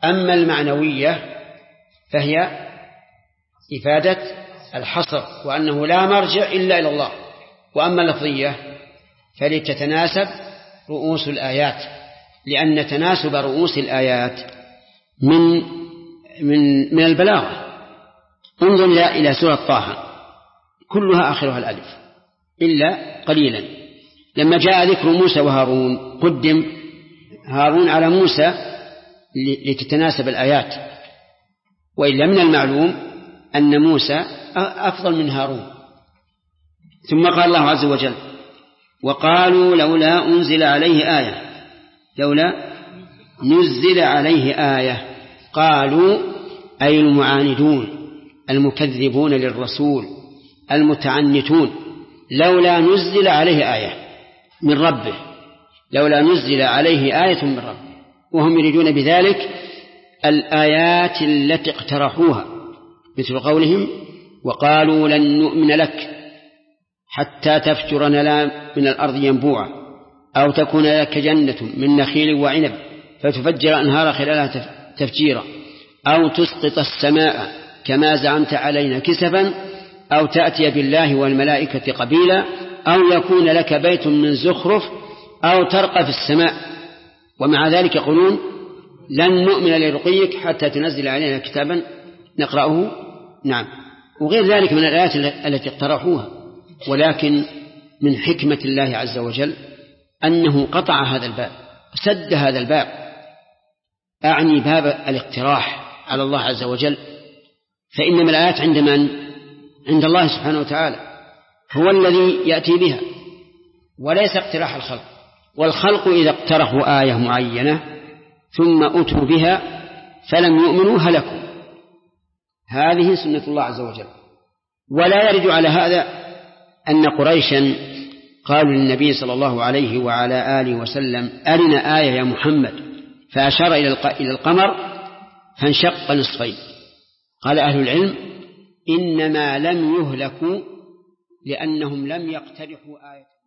أما المعنوية فهي إفادة الحصر وأنه لا مرجع إلا إلى الله. وأما اللفظية فلتتناسب رؤوس الآيات، لأن تناسب رؤوس الآيات من البلاغة. انظر إلى سورة طه كلها آخرها الألف إلا قليلا. لما جاء ذكر موسى وهارون قدم هارون على موسى لتتناسب الآيات، وإلا من المعلوم أن موسى أفضل من هارون. ثم قال الله عز وجل وقالوا لولا أنزل عليه آية، لولا نزل عليه آية. قالوا أي المعاندون المكذبون للرسول المتعنتون، لولا نزل عليه آية من ربه، لولا نزل عليه آية من ربه. وهم يريدون بذلك الآيات التي اقترحوها، مثل قولهم وقالوا لن نؤمن لك حتى تفجر لنا من الأرض ينبوعا أو تكون لك جنة من نخيل وعنب فتفجر أنهار خلالها تفجيرا أو تسقط السماء كما زعمت علينا كسفا أو تأتي بالله والملائكة قبيلا أو يكون لك بيت من زخرف أو ترقى في السماء. ومع ذلك يقولون لن نؤمن لرقيك حتى تنزل علينا كتابا نقرأه. نعم، وغير ذلك من الآيات التي اقترحوها. ولكن من حكمة الله عز وجل أنه قطع هذا الباب، سد هذا الباب، أعني باب الاقتراح على الله عز وجل. فإنما الآيات عند من؟ عند الله سبحانه وتعالى، هو الذي يأتي بها وليس اقتراح الخلق. والخلق إذا اقترحوا آية معينة ثم أتوا بها فلم يؤمنوا هلكوا. هذه سنة الله عز وجل. ولا يرد على هذا أن قريشا قالوا للنبي صلى الله عليه وعلى آله وسلم أرنا آية يا محمد، فأشار إلى القمر فانشق نصفين. قال أهل العلم إنما لم يهلكوا لأنهم لم يقترحوا آية.